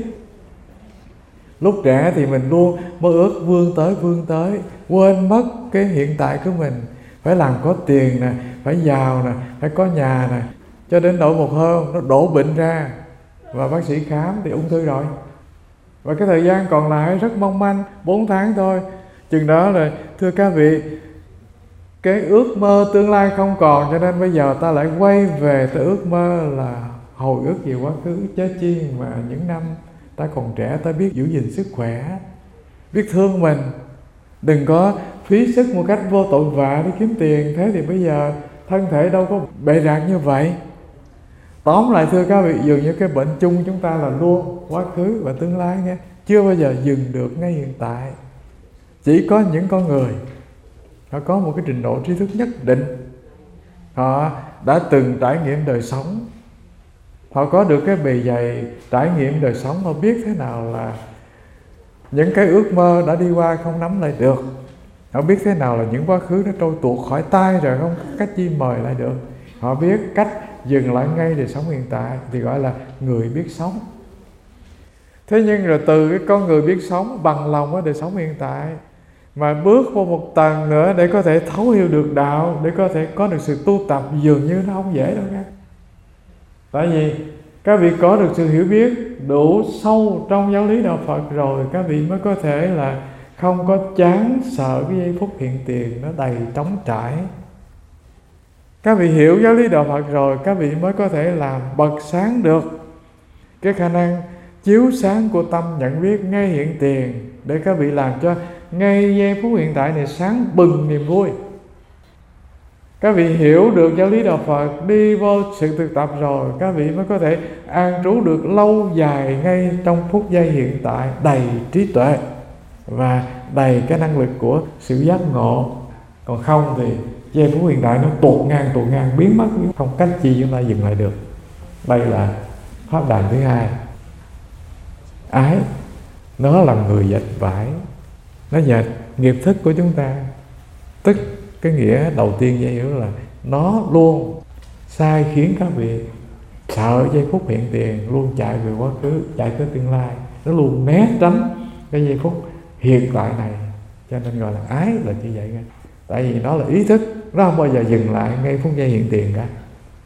Lúc trẻ thì mình luôn mơ ước vươn tới vươn tới, quên mất cái hiện tại của mình. Phải làm có tiền nè, phải giàu nè, phải có nhà nè. Cho đến nỗi một hôm nó đổ bệnh ra và bác sĩ khám thì ung thư rồi. Và cái thời gian còn lại rất mong manh, bốn tháng thôi. Chừng đó là thưa các vị, cái ước mơ tương lai không còn, cho nên bây giờ ta lại quay về tới ước mơ là hồi ức về quá khứ. Chết chi mà những năm ta còn trẻ, ta biết giữ gìn sức khỏe, biết thương mình, đừng có phí sức một cách vô tội vạ để kiếm tiền. Thế thì bây giờ thân thể đâu có bệ rạc như vậy. Tóm lại thưa các vị, dường như cái bệnh chung chúng ta là luôn quá khứ và tương lai nghe, chưa bao giờ dừng được ngay hiện tại. Chỉ có những con người họ có một cái trình độ trí thức nhất định, họ đã từng trải nghiệm đời sống, họ có được cái bề dày trải nghiệm đời sống, họ biết thế nào là những cái ước mơ đã đi qua không nắm lại được, họ biết thế nào là những quá khứ nó trôi tuột khỏi tay rồi không có cách chi mời lại được, họ biết cách dừng lại ngay đời sống hiện tại, thì gọi là người biết sống. Thế nhưng rồi từ cái con người biết sống bằng lòng với đời sống hiện tại mà bước vô một tầng nữa để có thể thấu hiểu được đạo, để có thể có được sự tu tập, dường như nó không dễ đâu nha. Tại vì các vị có được sự hiểu biết đủ sâu trong giáo lý đạo Phật rồi, các vị mới có thể là không có chán sợ cái giây phút hiện tiền nó đầy trống trải. Các vị hiểu giáo lý đạo Phật rồi, các vị mới có thể làm bật sáng được cái khả năng chiếu sáng của tâm nhận biết ngay hiện tiền, để các vị làm cho ngay giây phút hiện tại này sáng bừng niềm vui. Các vị hiểu được giáo lý đạo Phật, đi vô sự thực tập rồi, các vị mới có thể an trú được lâu dài ngay trong phút giây hiện tại, đầy trí tuệ và đầy cái năng lực của sự giác ngộ. Còn không thì giây phút hiện tại nó tuột ngang tuột ngang biến mất, không cách chi chúng ta dừng lại được. Đây là pháp đàn thứ hai. Ái, nó là người dệt vải, nó dệt nghiệp thức của chúng ta. Tức cái nghĩa đầu tiên dễ hiểu là nó luôn sai khiến các vị sợ giây phút hiện tiền, luôn chạy về quá khứ, chạy tới tương lai, nó luôn né tránh cái giây phút hiện tại này. Cho nên gọi là ái là như vậy nghe. Tại vì nó là ý thức, nó không bao giờ dừng lại ngay phút giây hiện tiền cả.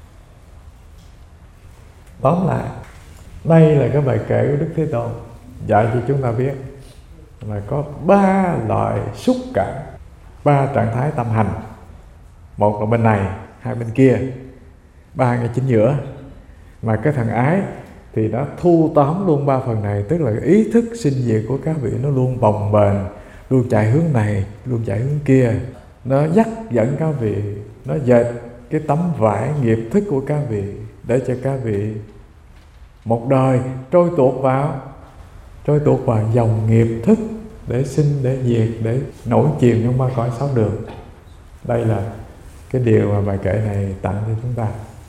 Tóm lại, đây là cái bài kệ của Đức Thế Tôn dạy cho chúng ta biết là có ba loại xúc cảm, ba trạng thái tâm hành. Một là bên này, hai bên kia, ba ngay chính giữa. Mà cái thằng ái thì nó thu tóm luôn ba phần này, tức là ý thức sinh diệt của các vị nó luôn bồng bềnh, luôn chạy hướng này, luôn chạy hướng kia. Nó dắt dẫn các vị, nó dệt cái tấm vải nghiệp thức của các vị, để cho các vị một đời trôi tuột vào trôi tuột vào dòng nghiệp thức, để sinh, để diệt, để nổi chìm trong ba cõi sáu đường. Đây là cái điều mà bài kệ này tặng cho chúng ta.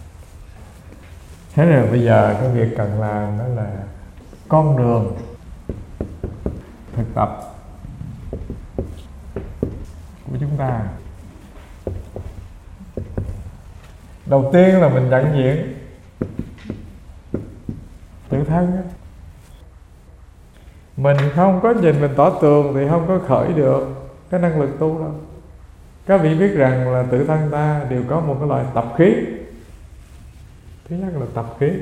Thế rồi bây giờ cái việc cần làm đó là con đường thực tập của chúng ta. Đầu tiên là mình nhận diện tự thân. Mình không có nhìn mình tỏ tường thì không có khởi được. cái năng lực tu đâu. Các vị biết rằng là tự thân ta đều có một cái loại tập khí. Thứ nhất là tập khí.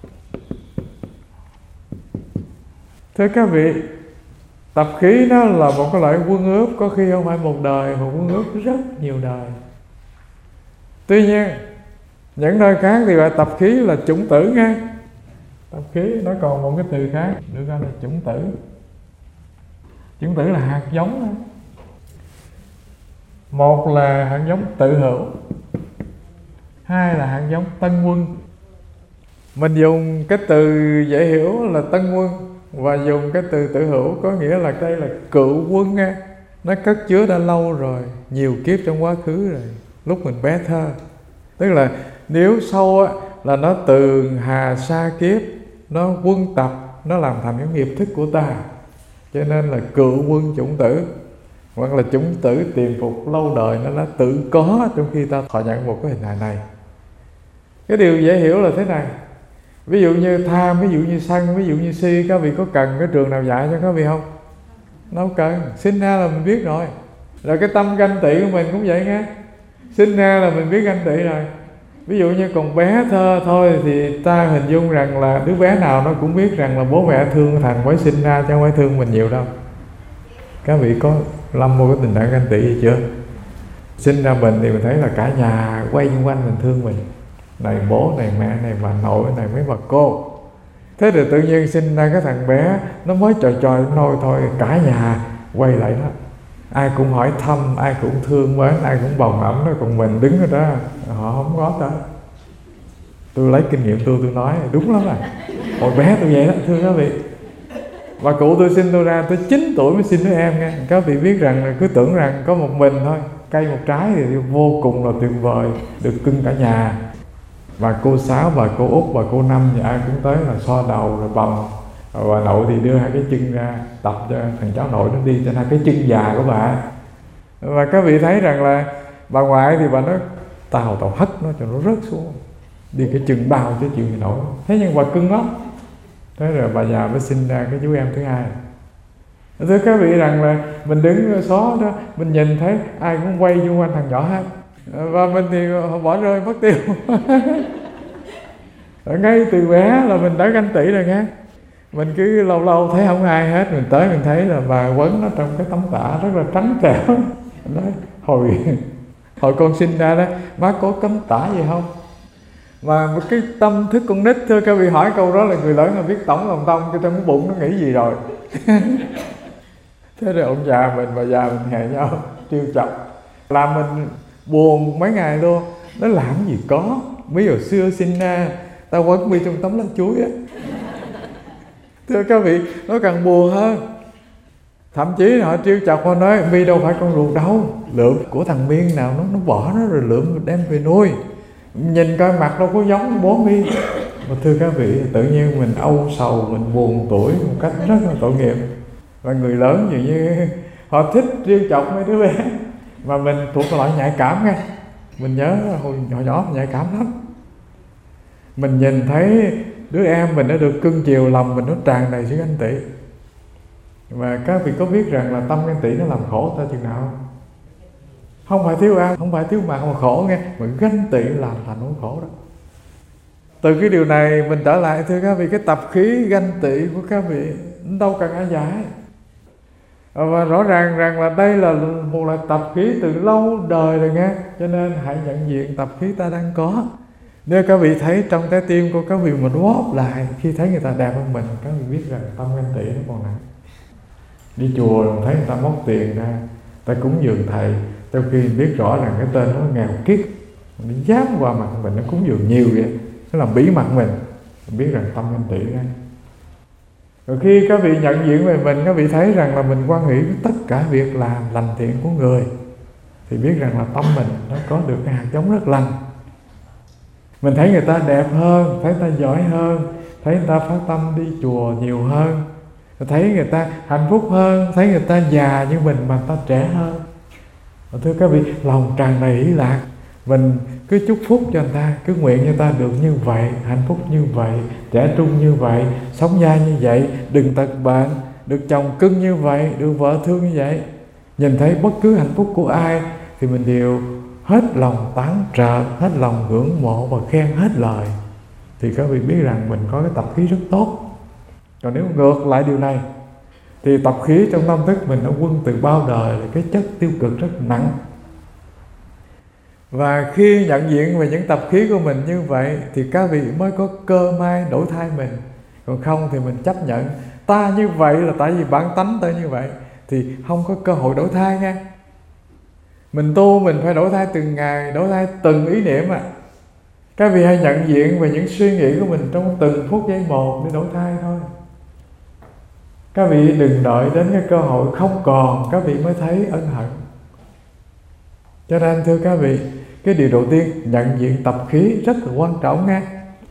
Thưa các vị, tập khí đó là một cái loại quân ướp, có khi không phải một đời, mà quân ướp rất nhiều đời. Tuy nhiên, những nơi khác thì gọi tập khí là chủng tử nghe. Tập khí nó còn một cái từ khác, được gọi là chủng tử. Chủng tử là hạt giống đó. Một là hạt giống tự hữu, hai là hạt giống tân quân. Mình dùng cái từ dễ hiểu là tân quân, và dùng cái từ tự hữu có nghĩa là đây là cựu quân nghe. Nó cất chứa đã lâu rồi, nhiều kiếp trong quá khứ rồi, lúc mình bé thơ. Tức là nếu sâu á, là nó từ hà sa kiếp, nó quân tập, nó làm thành cái nghiệp thức của ta. Cho nên là cựu quân chủng tử, hoặc là chủng tử tiềm phục lâu đời, nó đã tự có trong khi ta thọ nhận một cái hình hài này. Cái điều dễ hiểu là thế này. Ví dụ như tham, ví dụ như sân, ví dụ như si, các vị có cần cái trường nào dạy cho các vị không? Đâu cần, sinh ra là mình biết rồi. Rồi cái tâm ganh tị của mình cũng vậy nghe. Sinh ra là mình biết ganh tị rồi. Ví dụ như còn bé thơ thôi thì ta hình dung rằng là đứa bé nào nó cũng biết rằng là bố mẹ thương thằng mới sinh ra chứ không phải thương mình nhiều đâu. Các vị có lâm vô cái tình trạng ganh tị gì chưa? Sinh ra mình thì mình thấy là cả nhà quay xung quanh mình thương mình. Này bố, này mẹ, này bà nội, này mấy bà cô. Thế thì tự nhiên sinh ra cái thằng bé nó mới trò trò nôi thôi, cả nhà quay lại đó. Ai cũng hỏi thăm, ai cũng thương mến, ai cũng bồng ẩm đó, còn mình đứng ở đó họ không có đó. Tôi lấy kinh nghiệm tôi tôi nói đúng lắm à. Hồi bé tôi vậy đó, thưa các vị. Và cụ tôi sinh tôi ra, tôi chín tuổi mới sinh đứa em nghe. Các vị biết rằng là cứ tưởng rằng có một mình thôi, cây một trái thì vô cùng là tuyệt vời, được cưng cả nhà. Bà cô Sáu, bà cô Út, bà cô Năm thì ai cũng tới là so đầu rồi bầm. Rồi bà nội thì đưa hai cái chân ra tập cho thằng cháu nội nó đi trên hai cái chân già của bà. Và các vị thấy rằng là bà ngoại thì bà nói tao tao hất nó cho nó rớt xuống, đi cái chân đau chứ chịu gì nổi. Thế nhưng bà cưng lắm. Thế rồi bà già mới sinh ra cái chú em thứ hai. Thưa các vị rằng là mình đứng xó đó, mình nhìn thấy ai cũng quay xung quanh thằng nhỏ hết. Và mình thì bỏ rơi mất tiêu. Ngay từ bé là mình đã ganh tị rồi nghe. Mình cứ lâu lâu thấy không ai hết, mình tới mình thấy là bà quấn nó trong cái tấm tả rất là trắng trẻo. Nói hồi hồi con sinh ra đó, má có cấm tả gì không? Mà một cái tâm thức con nít, thưa các vị, hỏi câu đó là người lớn là biết tổng lòng tâm, cho trong cái bụng nó nghĩ gì rồi. Thế rồi ông già mình, bà già mình hẹn nhau trêu chọc, làm mình buồn mấy ngày luôn. Nó làm gì có, mấy hồi xưa sinh ra tao quấn mi trong tấm lá chuối á. Thưa các vị, nó càng buồn hơn. Thậm chí họ trêu chọc, họ nói mi đâu phải con ruột đâu, lượm của thằng Miên nào nó nó bỏ nó rồi lượm đem về nuôi, nhìn coi mặt đâu có giống bố mi. Mà thưa các vị, tự nhiên mình âu sầu, mình buồn tuổi một cách rất là tội nghiệp. Và người lớn dường như họ thích trêu chọc mấy đứa bé, mà mình thuộc loại nhạy cảm nghe. Mình nhớ hồi nhỏ nhỏ nhạy cảm lắm. Mình nhìn thấy đứa em mình đã được cưng chiều, lòng mình nó tràn đầy sự ganh tị. Và các vị có biết rằng là tâm ganh tị nó làm khổ ta chừng nào không? Không phải thiếu ăn, không phải thiếu mặc mà khổ nghe, mà ganh tị làm thành nỗi khổ đó. Từ cái điều này mình trở lại, thưa các vị, cái tập khí ganh tị của các vị đâu cần ai giải. Và rõ ràng rằng là đây là một loại tập khí từ lâu đời rồi nghe. Cho nên hãy nhận diện tập khí ta đang có. Nếu các vị thấy trong trái tim của các vị mình góp lại, khi thấy người ta đẹp hơn mình, các vị biết rằng tâm ganh tị nó còn nặng. Đi chùa thấy người ta móc tiền ra, ta cúng dường thầy, trong khi biết rõ rằng cái tên nó nghèo kiết, nó dám qua mặt mình, nó cúng dường nhiều vậy, nó làm bỉ mặt mình, mình biết rằng tâm ganh tị ra. Rồi khi các vị nhận diện về mình, các vị thấy rằng là mình quan hỷ với tất cả việc làm lành thiện của người, thì biết rằng là tâm mình nó có được cái hạt giống rất lành. Mình thấy người ta đẹp hơn, thấy người ta giỏi hơn, thấy người ta phát tâm đi chùa nhiều hơn, thấy người ta hạnh phúc hơn, thấy người ta già như mình mà người ta trẻ hơn. Và thưa các vị, lòng tràn đầy hỷ lạc. Mình cứ chúc phúc cho người ta, cứ nguyện cho người ta được như vậy, hạnh phúc như vậy, trẻ trung như vậy, sống dai như vậy, đừng tật bệnh, được chồng cưng như vậy, được vợ thương như vậy. Nhìn thấy bất cứ hạnh phúc của ai thì mình đều hết lòng tán trợ, hết lòng ngưỡng mộ và khen hết lời. Thì các vị biết rằng mình có cái tập khí rất tốt. Còn nếu ngược lại điều này thì tập khí trong tâm thức mình nó quân từ bao đời là cái chất tiêu cực rất nặng. Và khi nhận diện về những tập khí của mình như vậy thì các vị mới có cơ may đổi thay mình. Còn không thì mình chấp nhận ta như vậy là tại vì bản tánh ta như vậy, thì không có cơ hội đổi thay nha. Mình tu mình phải đổi thay từng ngày, đổi thay từng ý niệm à. Các vị hãy nhận diện về những suy nghĩ của mình trong từng phút giây một để đổi thay thôi. Các vị đừng đợi đến cái cơ hội không còn các vị mới thấy ân hận. Cho nên thưa các vị, cái điều đầu tiên nhận diện tập khí rất là quan trọng nha.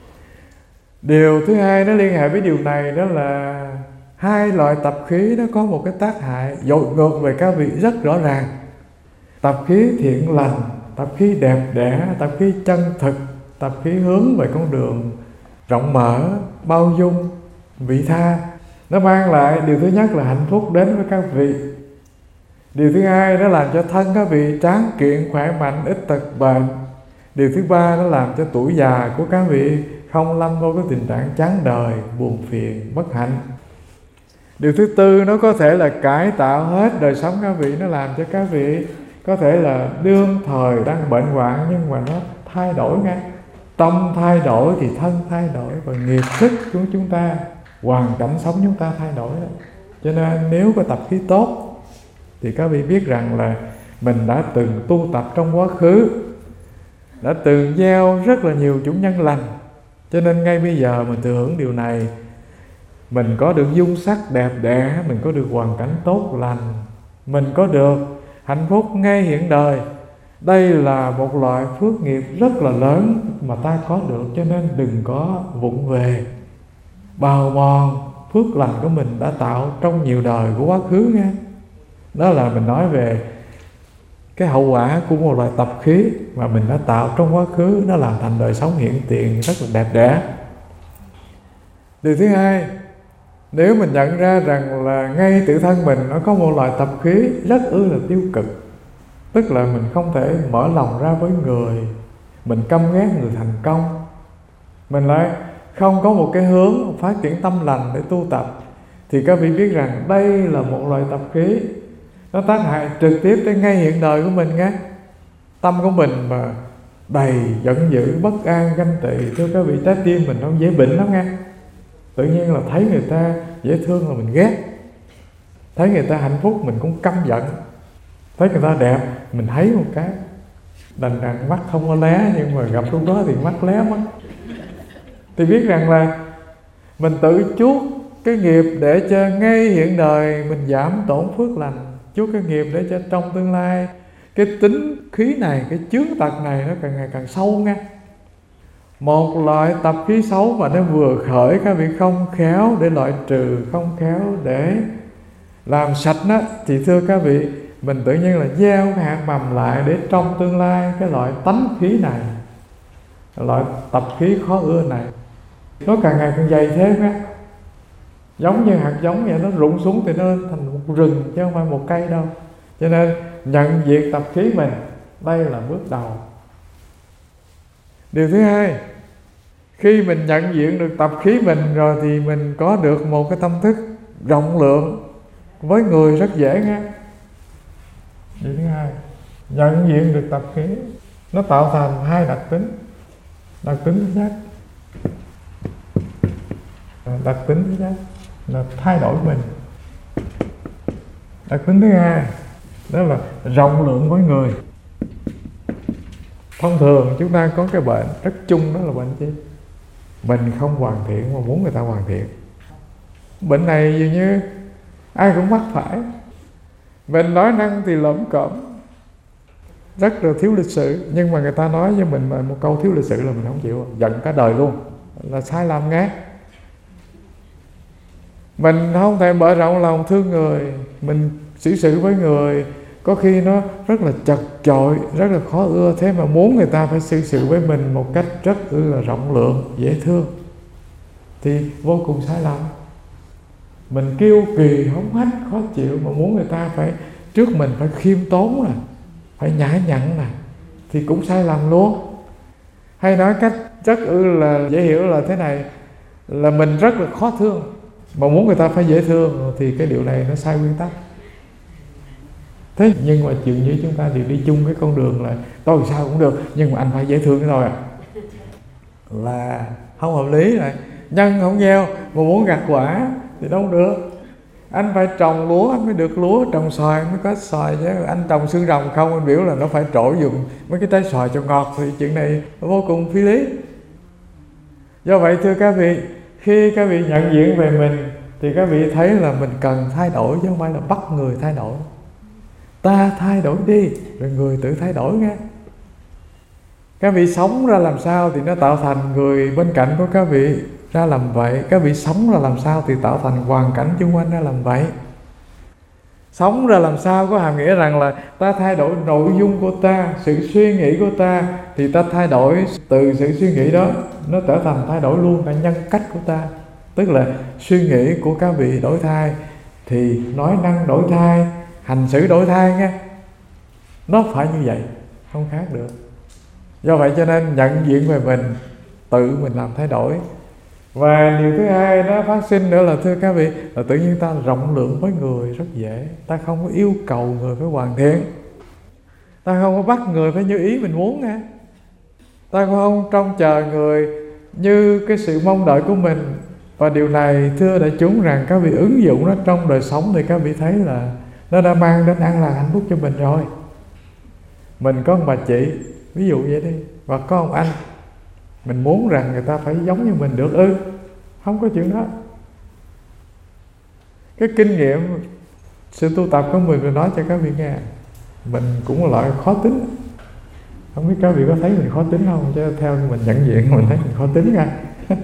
Điều thứ hai nó liên hệ với điều này, đó là hai loại tập khí nó có một cái tác hại dội ngược về các vị rất rõ ràng. Tập khí thiện lành, tập khí đẹp đẽ, tập khí chân thực, tập khí hướng về con đường rộng mở, bao dung, vị tha. Nó mang lại điều thứ nhất là hạnh phúc đến với các vị. Điều thứ hai nó làm cho thân các vị tráng kiện, khỏe mạnh, ít tật bệnh. Điều thứ ba nó làm cho tuổi già của các vị không lâm vô cái tình trạng chán đời, buồn phiền, bất hạnh. Điều thứ tư nó có thể là cải tạo hết đời sống các vị. Nó làm cho các vị có thể là đương thời đang bệnh hoạn, nhưng mà nó thay đổi ngay. Tâm thay đổi thì thân thay đổi, và nghiệp sức của chúng ta, hoàn cảnh sống chúng ta thay đổi đó. Cho nên nếu có tập khí tốt thì các vị biết rằng là mình đã từng tu tập trong quá khứ, đã từng gieo rất là nhiều chủng nhân lành. Cho nên ngay bây giờ mình thừa hưởng điều này. Mình có được dung sắc đẹp đẽ, mình có được hoàn cảnh tốt lành, mình có được hạnh phúc ngay hiện đời. Đây là một loại phước nghiệp rất là lớn mà ta có được. Cho nên đừng có vụng về bào mòn phước lành của mình đã tạo trong nhiều đời của quá khứ nha. Đó là mình nói về cái hậu quả của một loại tập khí mà mình đã tạo trong quá khứ, nó làm thành đời sống hiện tiền rất là đẹp đẽ. Điều thứ hai, nếu mình nhận ra rằng là ngay tự thân mình nó có một loại tập khí rất ư là tiêu cực, tức là mình không thể mở lòng ra với người, mình căm ghét người thành công, mình lại không có một cái hướng phát triển tâm lành để tu tập, thì các vị biết rằng đây là một loại tập khí. Nó tác hại trực tiếp đến ngay hiện đời của mình nghe. Tâm của mình mà đầy giận dữ, bất an, ganh tị, thưa các vị, trái tim mình nó dễ bệnh lắm nghe. Tự nhiên là thấy người ta dễ thương là mình ghét, thấy người ta hạnh phúc mình cũng căm giận, thấy người ta đẹp mình thấy một cái, đành rằng mắt không có lé, nhưng mà gặp lúc đó thì mắt lé mất. Thì biết rằng là mình tự chuốc cái nghiệp để cho ngay hiện đời mình giảm tổn phước lành, chuốc cái nghiệp để cho trong tương lai cái tính khí này, cái chướng tật này nó càng ngày càng sâu nha. Một loại tập khí xấu mà nó vừa khởi, các vị không khéo để loại trừ, không khéo để làm sạch nó, thì thưa các vị, mình tự nhiên là gieo cái hạt mầm lại để trong tương lai cái loại tánh khí này, loại tập khí khó ưa này, nó càng ngày càng dày thêm á. Giống như hạt giống vậy, nó rụng xuống thì nó lên thành một rừng chứ không phải một cây đâu. Cho nên nhận diện tập khí mình, đây là bước đầu. Điều thứ hai, khi mình nhận diện được tập khí mình rồi thì mình có được một cái tâm thức rộng lượng với người rất dễ nghe. Điều thứ hai, nhận diện được tập khí, nó tạo thành hai đặc tính. Đặc tính thứ nhất, đặc tính thứ nhất là thay đổi mình. Đặc tính thứ hai đó là rộng lượng với người. Thông thường chúng ta có cái bệnh rất chung, đó là bệnh chi? Mình không hoàn thiện mà muốn người ta hoàn thiện. Bệnh này dường như ai cũng mắc phải. Mình nói năng thì lẩm cẩm, rất là thiếu lịch sự, nhưng mà người ta nói với mình mà một câu thiếu lịch sự là mình không chịu, giận cả đời luôn, là sai lầm nghe. Mình không thể mở rộng lòng thương người, mình xử sự với người có khi nó rất là chật chội, rất là khó ưa, thế mà muốn người ta phải xử sự với mình một cách rất ư là rộng lượng, dễ thương, thì vô cùng sai lầm. Mình kiêu kỳ, hống hách, khó chịu mà muốn người ta phải trước mình phải khiêm tốn nè, phải nhã nhặn nè, thì cũng sai lầm luôn. Hay nói cách rất ư là dễ hiểu là thế này, là mình rất là khó thương, mà muốn người ta phải dễ thương thì cái điều này nó sai nguyên tắc. Thế nhưng mà dường như chúng ta đều đi chung cái con đường là tôi sao cũng được, nhưng mà anh phải dễ thương cái thôi à, là không hợp lý này. Nhân không gieo mà muốn gặt quả thì đâu được. Anh phải trồng lúa anh mới được lúa, trồng xoài mới có xoài chứ. Anh trồng xương rồng không, anh biểu là nó phải trổ dùng mấy cái trái xoài cho ngọt, thì chuyện này vô cùng phi lý. Do vậy thưa các vị, khi các vị nhận diện về mình thì các vị thấy là mình cần thay đổi, chứ không phải là bắt người thay đổi. Ta thay đổi đi rồi người tự thay đổi nghe. Các vị sống ra làm sao thì nó tạo thành người bên cạnh của các vị ra làm vậy. Các vị sống ra làm sao thì tạo thành hoàn cảnh xung quanh ra làm vậy. Sống ra làm sao có hàm nghĩa rằng là ta thay đổi nội dung của ta, sự suy nghĩ của ta, thì ta thay đổi từ sự suy nghĩ đó, nó trở thành thay đổi luôn cả nhân cách của ta. Tức là suy nghĩ của các vị đổi thay thì nói năng đổi thay, hành xử đổi thay nghe. Nó phải như vậy, không khác được. Do vậy cho nên nhận diện về mình, tự mình làm thay đổi. Và điều thứ hai nó phát sinh nữa là thưa các vị, là tự nhiên ta rộng lượng với người rất dễ. Ta không có yêu cầu người phải hoàn thiện, ta không có bắt người phải như ý mình muốn nghe. Ta không trông chờ người như cái sự mong đợi của mình. Và điều này thưa đại chúng rằng các vị ứng dụng nó trong đời sống thì các vị thấy là nó đã mang đến an lạc hạnh phúc cho mình rồi. Mình có ông bà chị, ví dụ vậy đi, và có ông anh, mình muốn rằng người ta phải giống như mình được ư? Không có chuyện đó. Cái kinh nghiệm sự tu tập của mình, mình nói cho các vị nghe, mình cũng là loại khó tính. Không biết các vị có thấy mình khó tính không, chứ theo mình nhận diện mình thấy mình khó tính nha.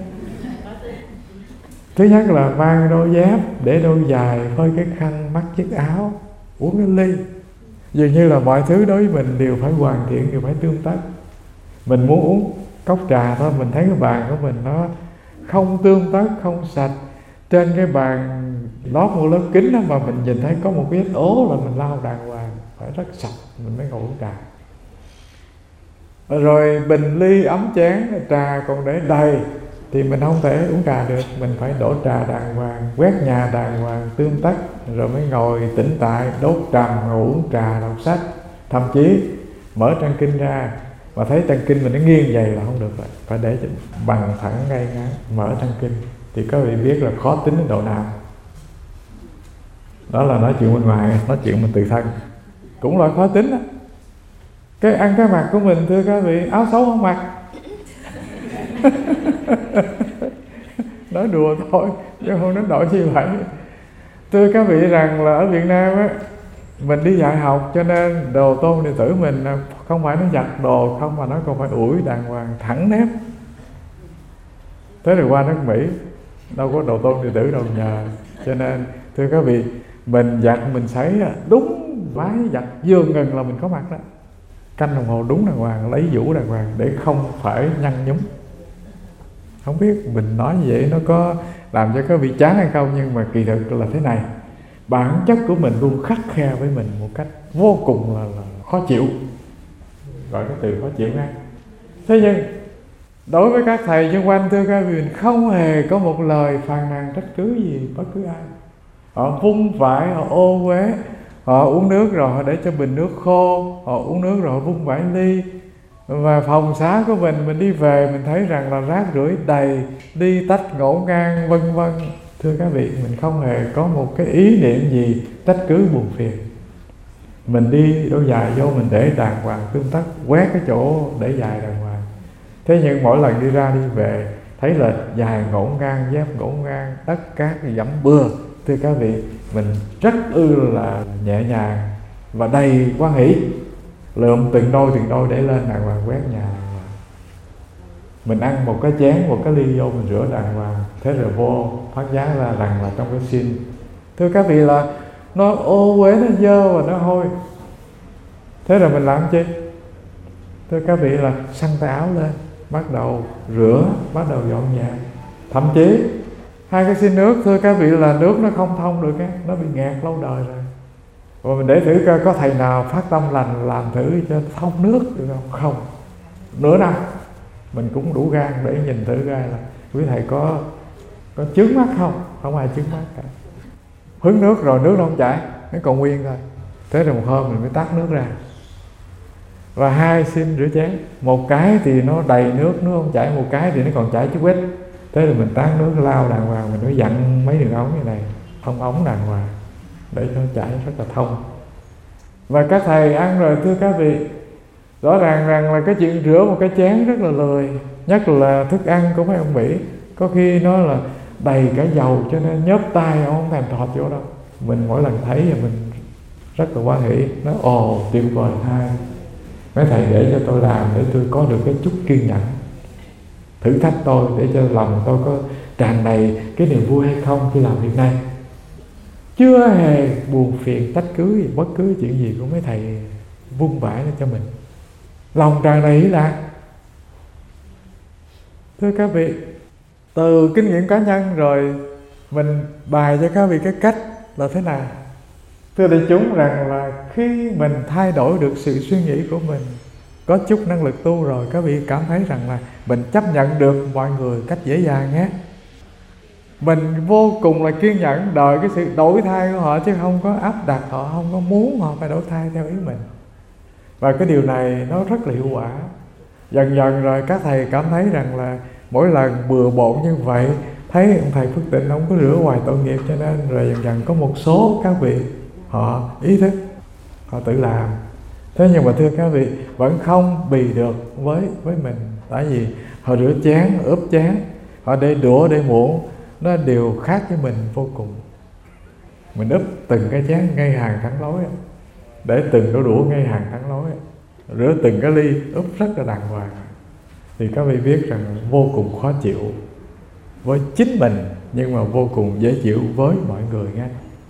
Thứ nhất là mang đôi dép, để đôi giày, phơi cái khăn, mắc chiếc áo, uống cái ly. Dường như là mọi thứ đối với mình đều phải hoàn thiện, đều phải tương tác. Mình muốn uống cốc trà thôi, mình thấy cái bàn của mình nó không tương tác, không sạch. Trên cái bàn lót một lớp kính đó mà mình nhìn thấy có một cái vết ố là mình lau đàng hoàng, phải rất sạch mình mới ngồi uống trà. Rồi bình ly ấm chén, trà còn để đầy thì mình không thể uống trà được. Mình phải đổ trà đàng hoàng, quét nhà đàng hoàng, tương tác, rồi mới ngồi tĩnh tại, đốt trầm, ngồi uống trà, đọc sách. Thậm chí mở trang kinh ra mà thấy trang kinh mình nó nghiêng vậy là không được rồi, phải để bằng thẳng ngay ngắn, mở trang kinh. Thì các vị biết là khó tính đến độ nào. Đó là nói chuyện bên ngoài, nói chuyện mình tự thân cũng loại khó tính đó. Cái ăn cái mặc của mình thưa các vị, áo xấu không mặc. Nói đùa thôi chứ không đến nỗi như vậy. Thưa các vị rằng là ở Việt Nam á, mình đi dạy học cho nên đồ tôn đệ tử mình không phải nó giặt đồ không, mà nó còn phải ủi đàng hoàng thẳng nếp. Thế rồi qua nước Mỹ đâu có đồ tôn đệ tử đâu nhờ. Cho nên thưa các vị, mình giặt mình sấy đúng vái giặt vừa ngừng là mình có mặt đó, canh đồng hồ đúng đàng hoàng, lấy vũ đàng hoàng để không phải nhăn nhúm. Không biết mình nói như vậy nó có làm cho các vị chán hay không, nhưng mà kỳ thực là thế này. Bản chất của mình luôn khắt khe với mình một cách vô cùng là, là khó chịu. Gọi cái từ khó chịu ngay. Thế nhưng đối với các thầy xung quanh thưa các vị, mình không hề có một lời phàn nàn trách cứ gì bất cứ ai. Họ vung vãi, họ ô uế, họ uống nước rồi họ để cho bình nước khô, họ uống nước rồi họ vung vãi ly. Và phòng xá của mình, mình đi về mình thấy rằng là rác rưởi đầy, đi tách ngổn ngang vân vân. Thưa các vị, mình không hề có một cái ý niệm gì trách cứ buồn phiền. Mình đi đôi giày vô mình để đàng hoàng tương tác, quét cái chỗ để giày đàng hoàng. Thế nhưng mỗi lần đi ra đi về thấy là giày ngổn ngang, dép ngổn ngang, tất cát dẫm bừa. Thưa các vị, mình rất ư là nhẹ nhàng và đầy hoan hỷ, lượm từng đôi từng đôi để lên đàng hoàng, quét nhà đàng hoàng. Mình ăn một cái chén, một cái ly vô mình rửa đàng hoàng. Thế rồi vô phát giá ra rằng là trong cái xin, thưa các vị, là nó ô uế, nó dơ và nó hôi. Thế rồi mình làm chi? Thưa các vị là xăng tay áo lên, bắt đầu rửa, bắt đầu dọn nhà. Thậm chí hai cái xin nước, thưa các vị, là nước nó không thông được, nó bị nghẹt lâu đời rồi. Và mình để thử coi có thầy nào phát tâm lành làm thử cho thông nước được không? Không. Nửa năm mình cũng đủ gan để nhìn thử ra là quý thầy có có chướng mắt không? Không ai chướng mắt cả. Hứng nước rồi nước nó không chảy, nó còn nguyên thôi. Thế rồi một hôm mình mới tắt nước ra. Và hai xin rửa chén, một cái thì nó đầy nước, nước không chảy, một cái thì nó còn chảy chút ít. Thế rồi mình tán nước lao đàng hoàng, mình mới dặn mấy đường ống như này, thông ống đàng hoàng để cho nó chảy rất là thông. Và các thầy ăn rồi thưa các vị, rõ ràng rằng là cái chuyện rửa một cái chén rất là lười. Nhất là thức ăn của mấy ông Mỹ, có khi nó là đầy cả dầu cho nên nhớp tay ông không thèm thọt vô đâu. Mình mỗi lần thấy thì mình rất là hoan hỷ, nói ồ tuyệt vời hai, mấy thầy để cho tôi làm để tôi có được cái chút kiên nhẫn, thử thách tôi để cho lòng tôi có tràn đầy cái niềm vui hay không khi làm việc này. Chưa hề buồn phiền trách cứ gì, bất cứ chuyện gì của mấy thầy vung vãi cho mình, lòng tràn đầy ý lạc. Thưa các vị, từ kinh nghiệm cá nhân rồi mình bài cho các vị cái cách là thế nào. Thưa đại chúng rằng là khi mình thay đổi được sự suy nghĩ của mình, có chút năng lực tu rồi, các vị cảm thấy rằng là mình chấp nhận được mọi người cách dễ dàng nhé. Mình vô cùng là kiên nhẫn đợi cái sự đổi thay của họ, chứ không có áp đặt họ, không có muốn họ phải đổi thay theo ý mình. Và cái điều này nó rất là hiệu quả. Dần dần rồi các thầy cảm thấy rằng là mỗi lần bừa bộn như vậy, thấy ông thầy Phước Tịnh ông có rửa hoài tội nghiệp, cho nên rồi dần dần có một số các vị họ ý thức, họ tự làm. Thế nhưng mà thưa các vị, vẫn không bì được với với mình. Tại vì họ rửa chén, ướp chén, họ để đũa, để muỗng, nó đều khác với mình vô cùng. Mình ướp từng cái chén ngay hàng thẳng lối, để từng đũa đũa ngay hàng thẳng lối, rửa từng cái ly ướp rất là đàng hoàng. Thì các vị biết rằng vô cùng khó chịu với chính mình, nhưng mà vô cùng dễ chịu với mọi người nghe.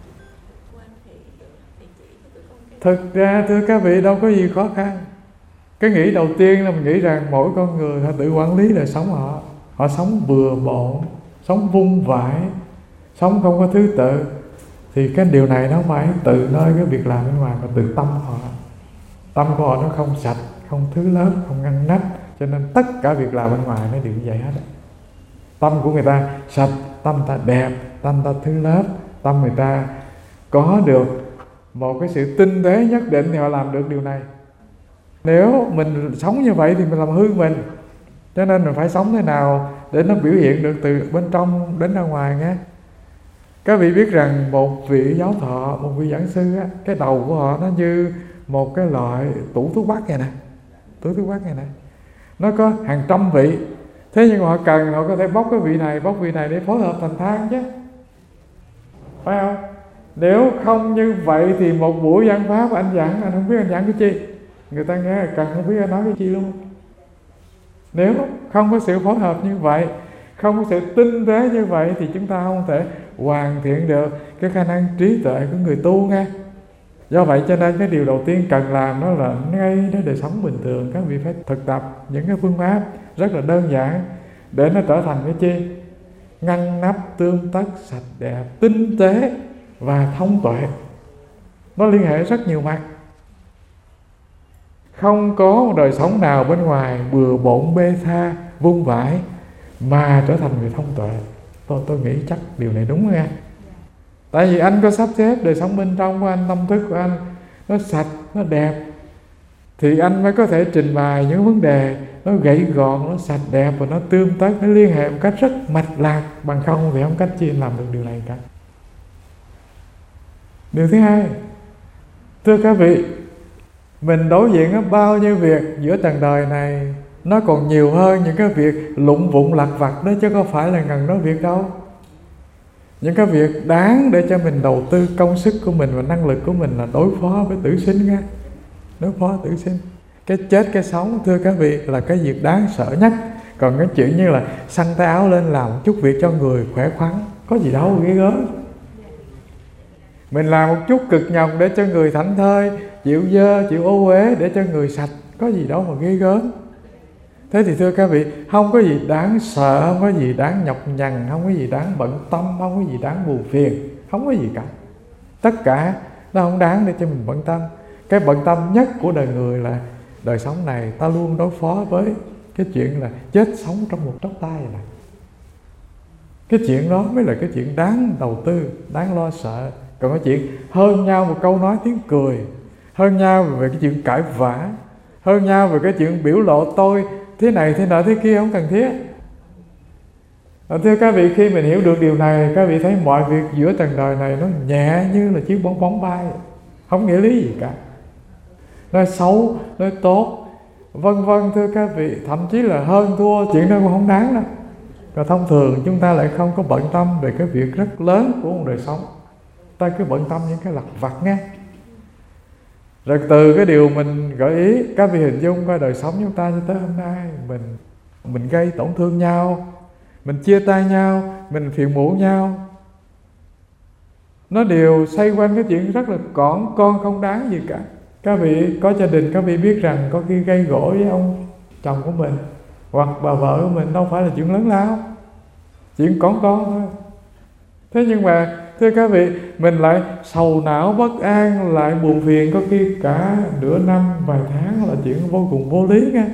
Thực ra thưa các vị, đâu có gì khó khăn. Cái nghĩ đầu tiên là mình nghĩ rằng mỗi con người họ tự quản lý đời sống họ. Họ sống bừa bộn, sống vung vãi, sống không có thứ tự. Thì cái điều này nó phải từ nơi cái việc làm bên ngoài, và từ tâm họ. Tâm của họ nó không sạch, không thứ lớp, không ngăn nắp, cho nên tất cả việc làm bên ngoài nó đều như vậy hết. Tâm của người ta sạch, tâm ta đẹp, tâm ta thứ lớp, tâm người ta có được một cái sự tinh tế nhất định thì họ làm được điều này. Nếu mình sống như vậy thì mình làm hư mình. Cho nên mình phải sống thế nào để nó biểu hiện được từ bên trong đến ra ngoài nhé. Các vị biết rằng một vị giáo thọ, một vị giảng sư á, cái đầu của họ nó như một cái loại tủ thuốc bắc này nè, tủ thuốc bắc này nè, nó có hàng trăm vị. Thế nhưng mà họ cần, họ có thể bóc cái vị này, bóc vị này để phối hợp thành thang chứ, phải không? Nếu không như vậy thì một buổi giảng pháp anh giảng, anh không biết anh giảng cái chi, người ta nghe cần không biết anh nói cái chi luôn. Nếu không có sự phối hợp như vậy, không có sự tinh tế như vậy, thì chúng ta không thể hoàn thiện được cái khả năng trí tuệ của người tu nghe. Do vậy cho nên cái điều đầu tiên cần làm đó là ngay đến đời sống bình thường, các vị phải thực tập những cái phương pháp rất là đơn giản để nó trở thành cái chi? Ngăn nắp, tương tất, sạch đẹp, tinh tế và thông tuệ. Nó liên hệ rất nhiều mặt. Không có một đời sống nào bên ngoài bừa bộn bê tha, vung vãi mà trở thành người thông tuệ. Tôi, tôi nghĩ chắc điều này đúng nha. Tại vì anh có sắp xếp đời sống bên trong của anh, tâm thức của anh nó sạch, nó đẹp, thì anh mới có thể trình bày những vấn đề nó gãy gọn, nó sạch đẹp và nó tương tất, nó liên hệ một cách rất mạch lạc. Bằng không thì không cách chi anh làm được điều này cả. Điều thứ hai, thưa các vị, mình đối diện với bao nhiêu việc giữa trần đời này, nó còn nhiều hơn những cái việc lụng vụng lặt vặt đó, chứ có phải là ngần nói việc đâu. Những cái việc đáng để cho mình đầu tư công sức của mình và năng lực của mình là đối phó với tử sinh nha. Đối phó tử sinh. Cái chết cái sống thưa các vị là cái việc đáng sợ nhất. Còn cái chuyện như là xăng tay áo lên làm một chút việc cho người khỏe khoắn, có gì đâu ghê gớm. Mình làm một chút cực nhọc để cho người thảnh thơi, chịu dơ, chịu ô uế để cho người sạch, có gì đâu mà ghê gớm. Thế thì thưa các vị, không có gì đáng sợ, không có gì đáng nhọc nhằn, không có gì đáng bận tâm, không có gì đáng buồn phiền, không có gì cả. Tất cả nó không đáng để cho mình bận tâm. Cái bận tâm nhất của đời người là đời sống này ta luôn đối phó với cái chuyện là chết sống trong một chốc tay này. Cái chuyện đó mới là cái chuyện đáng đầu tư, đáng lo sợ. Còn cái chuyện hơn nhau một câu nói tiếng cười, hơn nhau về cái chuyện cãi vã, hơn nhau về cái chuyện biểu lộ tôi thế này thế nọ thế kia không cần thiết. À, thưa các vị, khi mình hiểu được điều này, các vị thấy mọi việc giữa trần đời này nó nhẹ như là chiếc bóng bóng bay, không nghĩa lý gì cả. Nói xấu, nói tốt, vân vân, thưa các vị, thậm chí là hơn thua, chuyện đó cũng không đáng đâu. Và thông thường chúng ta lại không có bận tâm về cái việc rất lớn của một đời sống. Ta cứ bận tâm những cái lặt vặt nghe. Rồi từ cái điều mình gợi ý, các vị hình dung coi đời sống chúng ta cho tới hôm nay, mình mình gây tổn thương nhau, mình chia tay nhau, mình phiền muộn nhau, nó đều xoay quanh cái chuyện rất là cỏn con, không đáng gì cả. Các vị có gia đình, các vị biết rằng có khi gây gổ với ông chồng của mình hoặc bà vợ của mình đâu phải là chuyện lớn lao, chuyện cỏn con thôi. Thế nhưng mà thưa các vị, mình lại sầu não bất an, lại buồn phiền có khi cả nửa năm, vài tháng là chuyện vô cùng vô lý nghe.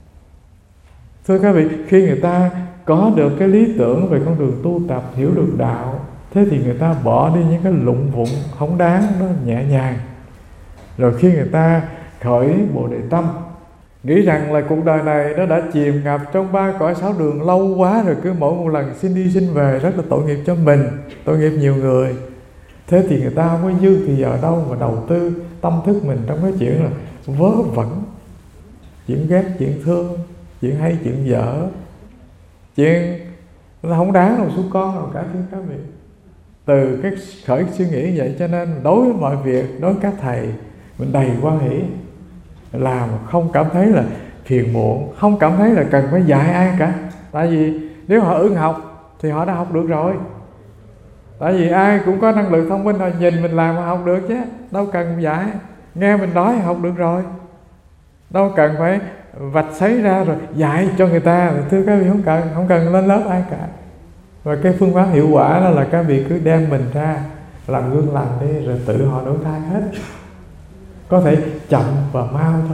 Thưa các vị, khi người ta có được cái lý tưởng về con đường tu tập, hiểu được đạo, thế thì người ta bỏ đi những cái lụng vụng không đáng, nó nhẹ nhàng. Rồi khi người ta khởi Bồ Đề tâm, nghĩ rằng là cuộc đời này nó đã chìm ngập trong ba cõi sáu đường lâu quá rồi, cứ mỗi một lần xin đi xin về rất là tội nghiệp cho mình, tội nghiệp nhiều người. Thế thì người ta không có dư thì giờ đâu mà đầu tư tâm thức mình trong cái chuyện là vớ vẩn, chuyện ghét, chuyện thương, chuyện hay, chuyện dở, chuyện là không đáng đâu số con nào cả, thưa các vị. Từ cái khởi suy nghĩ vậy cho nên đối với mọi việc, đối với các thầy, mình đầy hoan hỷ, làm không cảm thấy là phiền muộn, không cảm thấy là cần phải dạy ai cả. Tại vì nếu họ ưng học thì họ đã học được rồi. Tại vì ai cũng có năng lực thông minh, họ nhìn mình làm mà học được chứ, đâu cần dạy. Nghe mình nói học được rồi, đâu cần phải vạch sấy ra rồi dạy cho người ta. Thưa các vị, không cần, không cần lên lớp ai cả. Và cái phương pháp hiệu quả đó là các vị cứ đem mình ra làm gương lành đi, rồi tự họ đổi thay hết. Có thể chậm và mau thôi.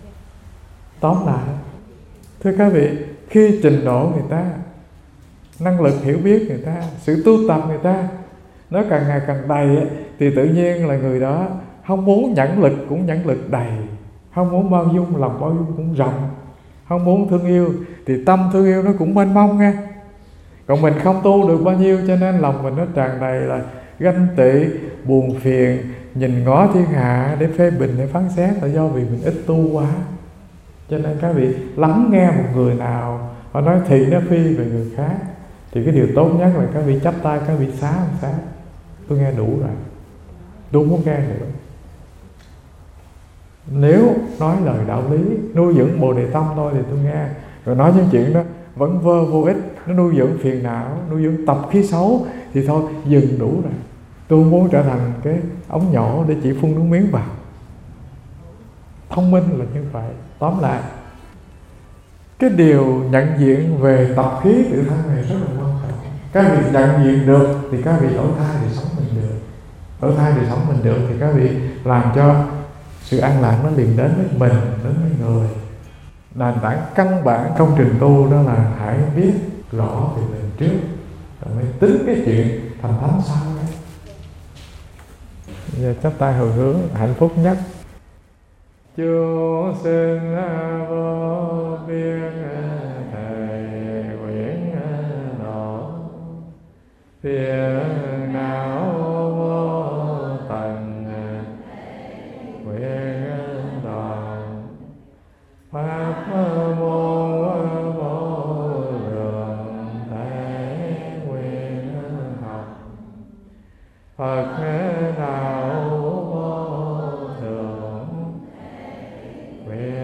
Tóm lại, thưa các vị, khi trình độ người ta, năng lực hiểu biết người ta, sự tu tập người ta nó càng ngày càng đầy ấy, thì tự nhiên là người đó không muốn nhẫn lực cũng nhẫn lực đầy, không muốn bao dung lòng bao dung cũng rộng, không muốn thương yêu thì tâm thương yêu nó cũng mênh mông nghe. Còn mình không tu được bao nhiêu cho nên lòng mình nó tràn đầy là ganh tị, buồn phiền, nhìn ngó thiên hạ để phê bình, để phán xét, là do vì mình ít tu quá. Cho nên các vị lắng nghe một người nào họ nói thị nó phi về người khác thì cái điều tốt nhất là các vị chắp tay, các vị xá một xá. Tôi nghe đủ rồi, tôi không muốn nghe nữa. Nếu nói lời đạo lý, nuôi dưỡng Bồ Đề tâm thôi thì tôi nghe. Rồi nói những chuyện đó vẫn vơ vô ích, nó nuôi dưỡng phiền não, nuôi dưỡng tập khí xấu thì thôi dừng đủ rồi. Tôi không muốn trở thành cái ống nhổ để chỉ phun nước miếng vào. Thông minh là như vậy. Tóm lại, cái điều nhận diện về tập khí tự thân này rất là quan trọng. Các vị nhận diện được thì các vị đổi thay để sống mình được. Đổi thay để sống mình được thì các vị làm cho sự an lạc nó liền đến với mình, đến với người. Nền tảng căn bản trong trình tu đó là hãy biết rõ về mình trước, rồi mới tính cái chuyện thành thánh sau đấy. Giờ chắp tay hồi hướng hạnh phúc nhất. Chúng sinh vô biên thầy nguyện độ, phiền não vô tận nguyện đoạn, pháp môn vô lượng thể nguyện học, Phật đạo vô thượng nguyện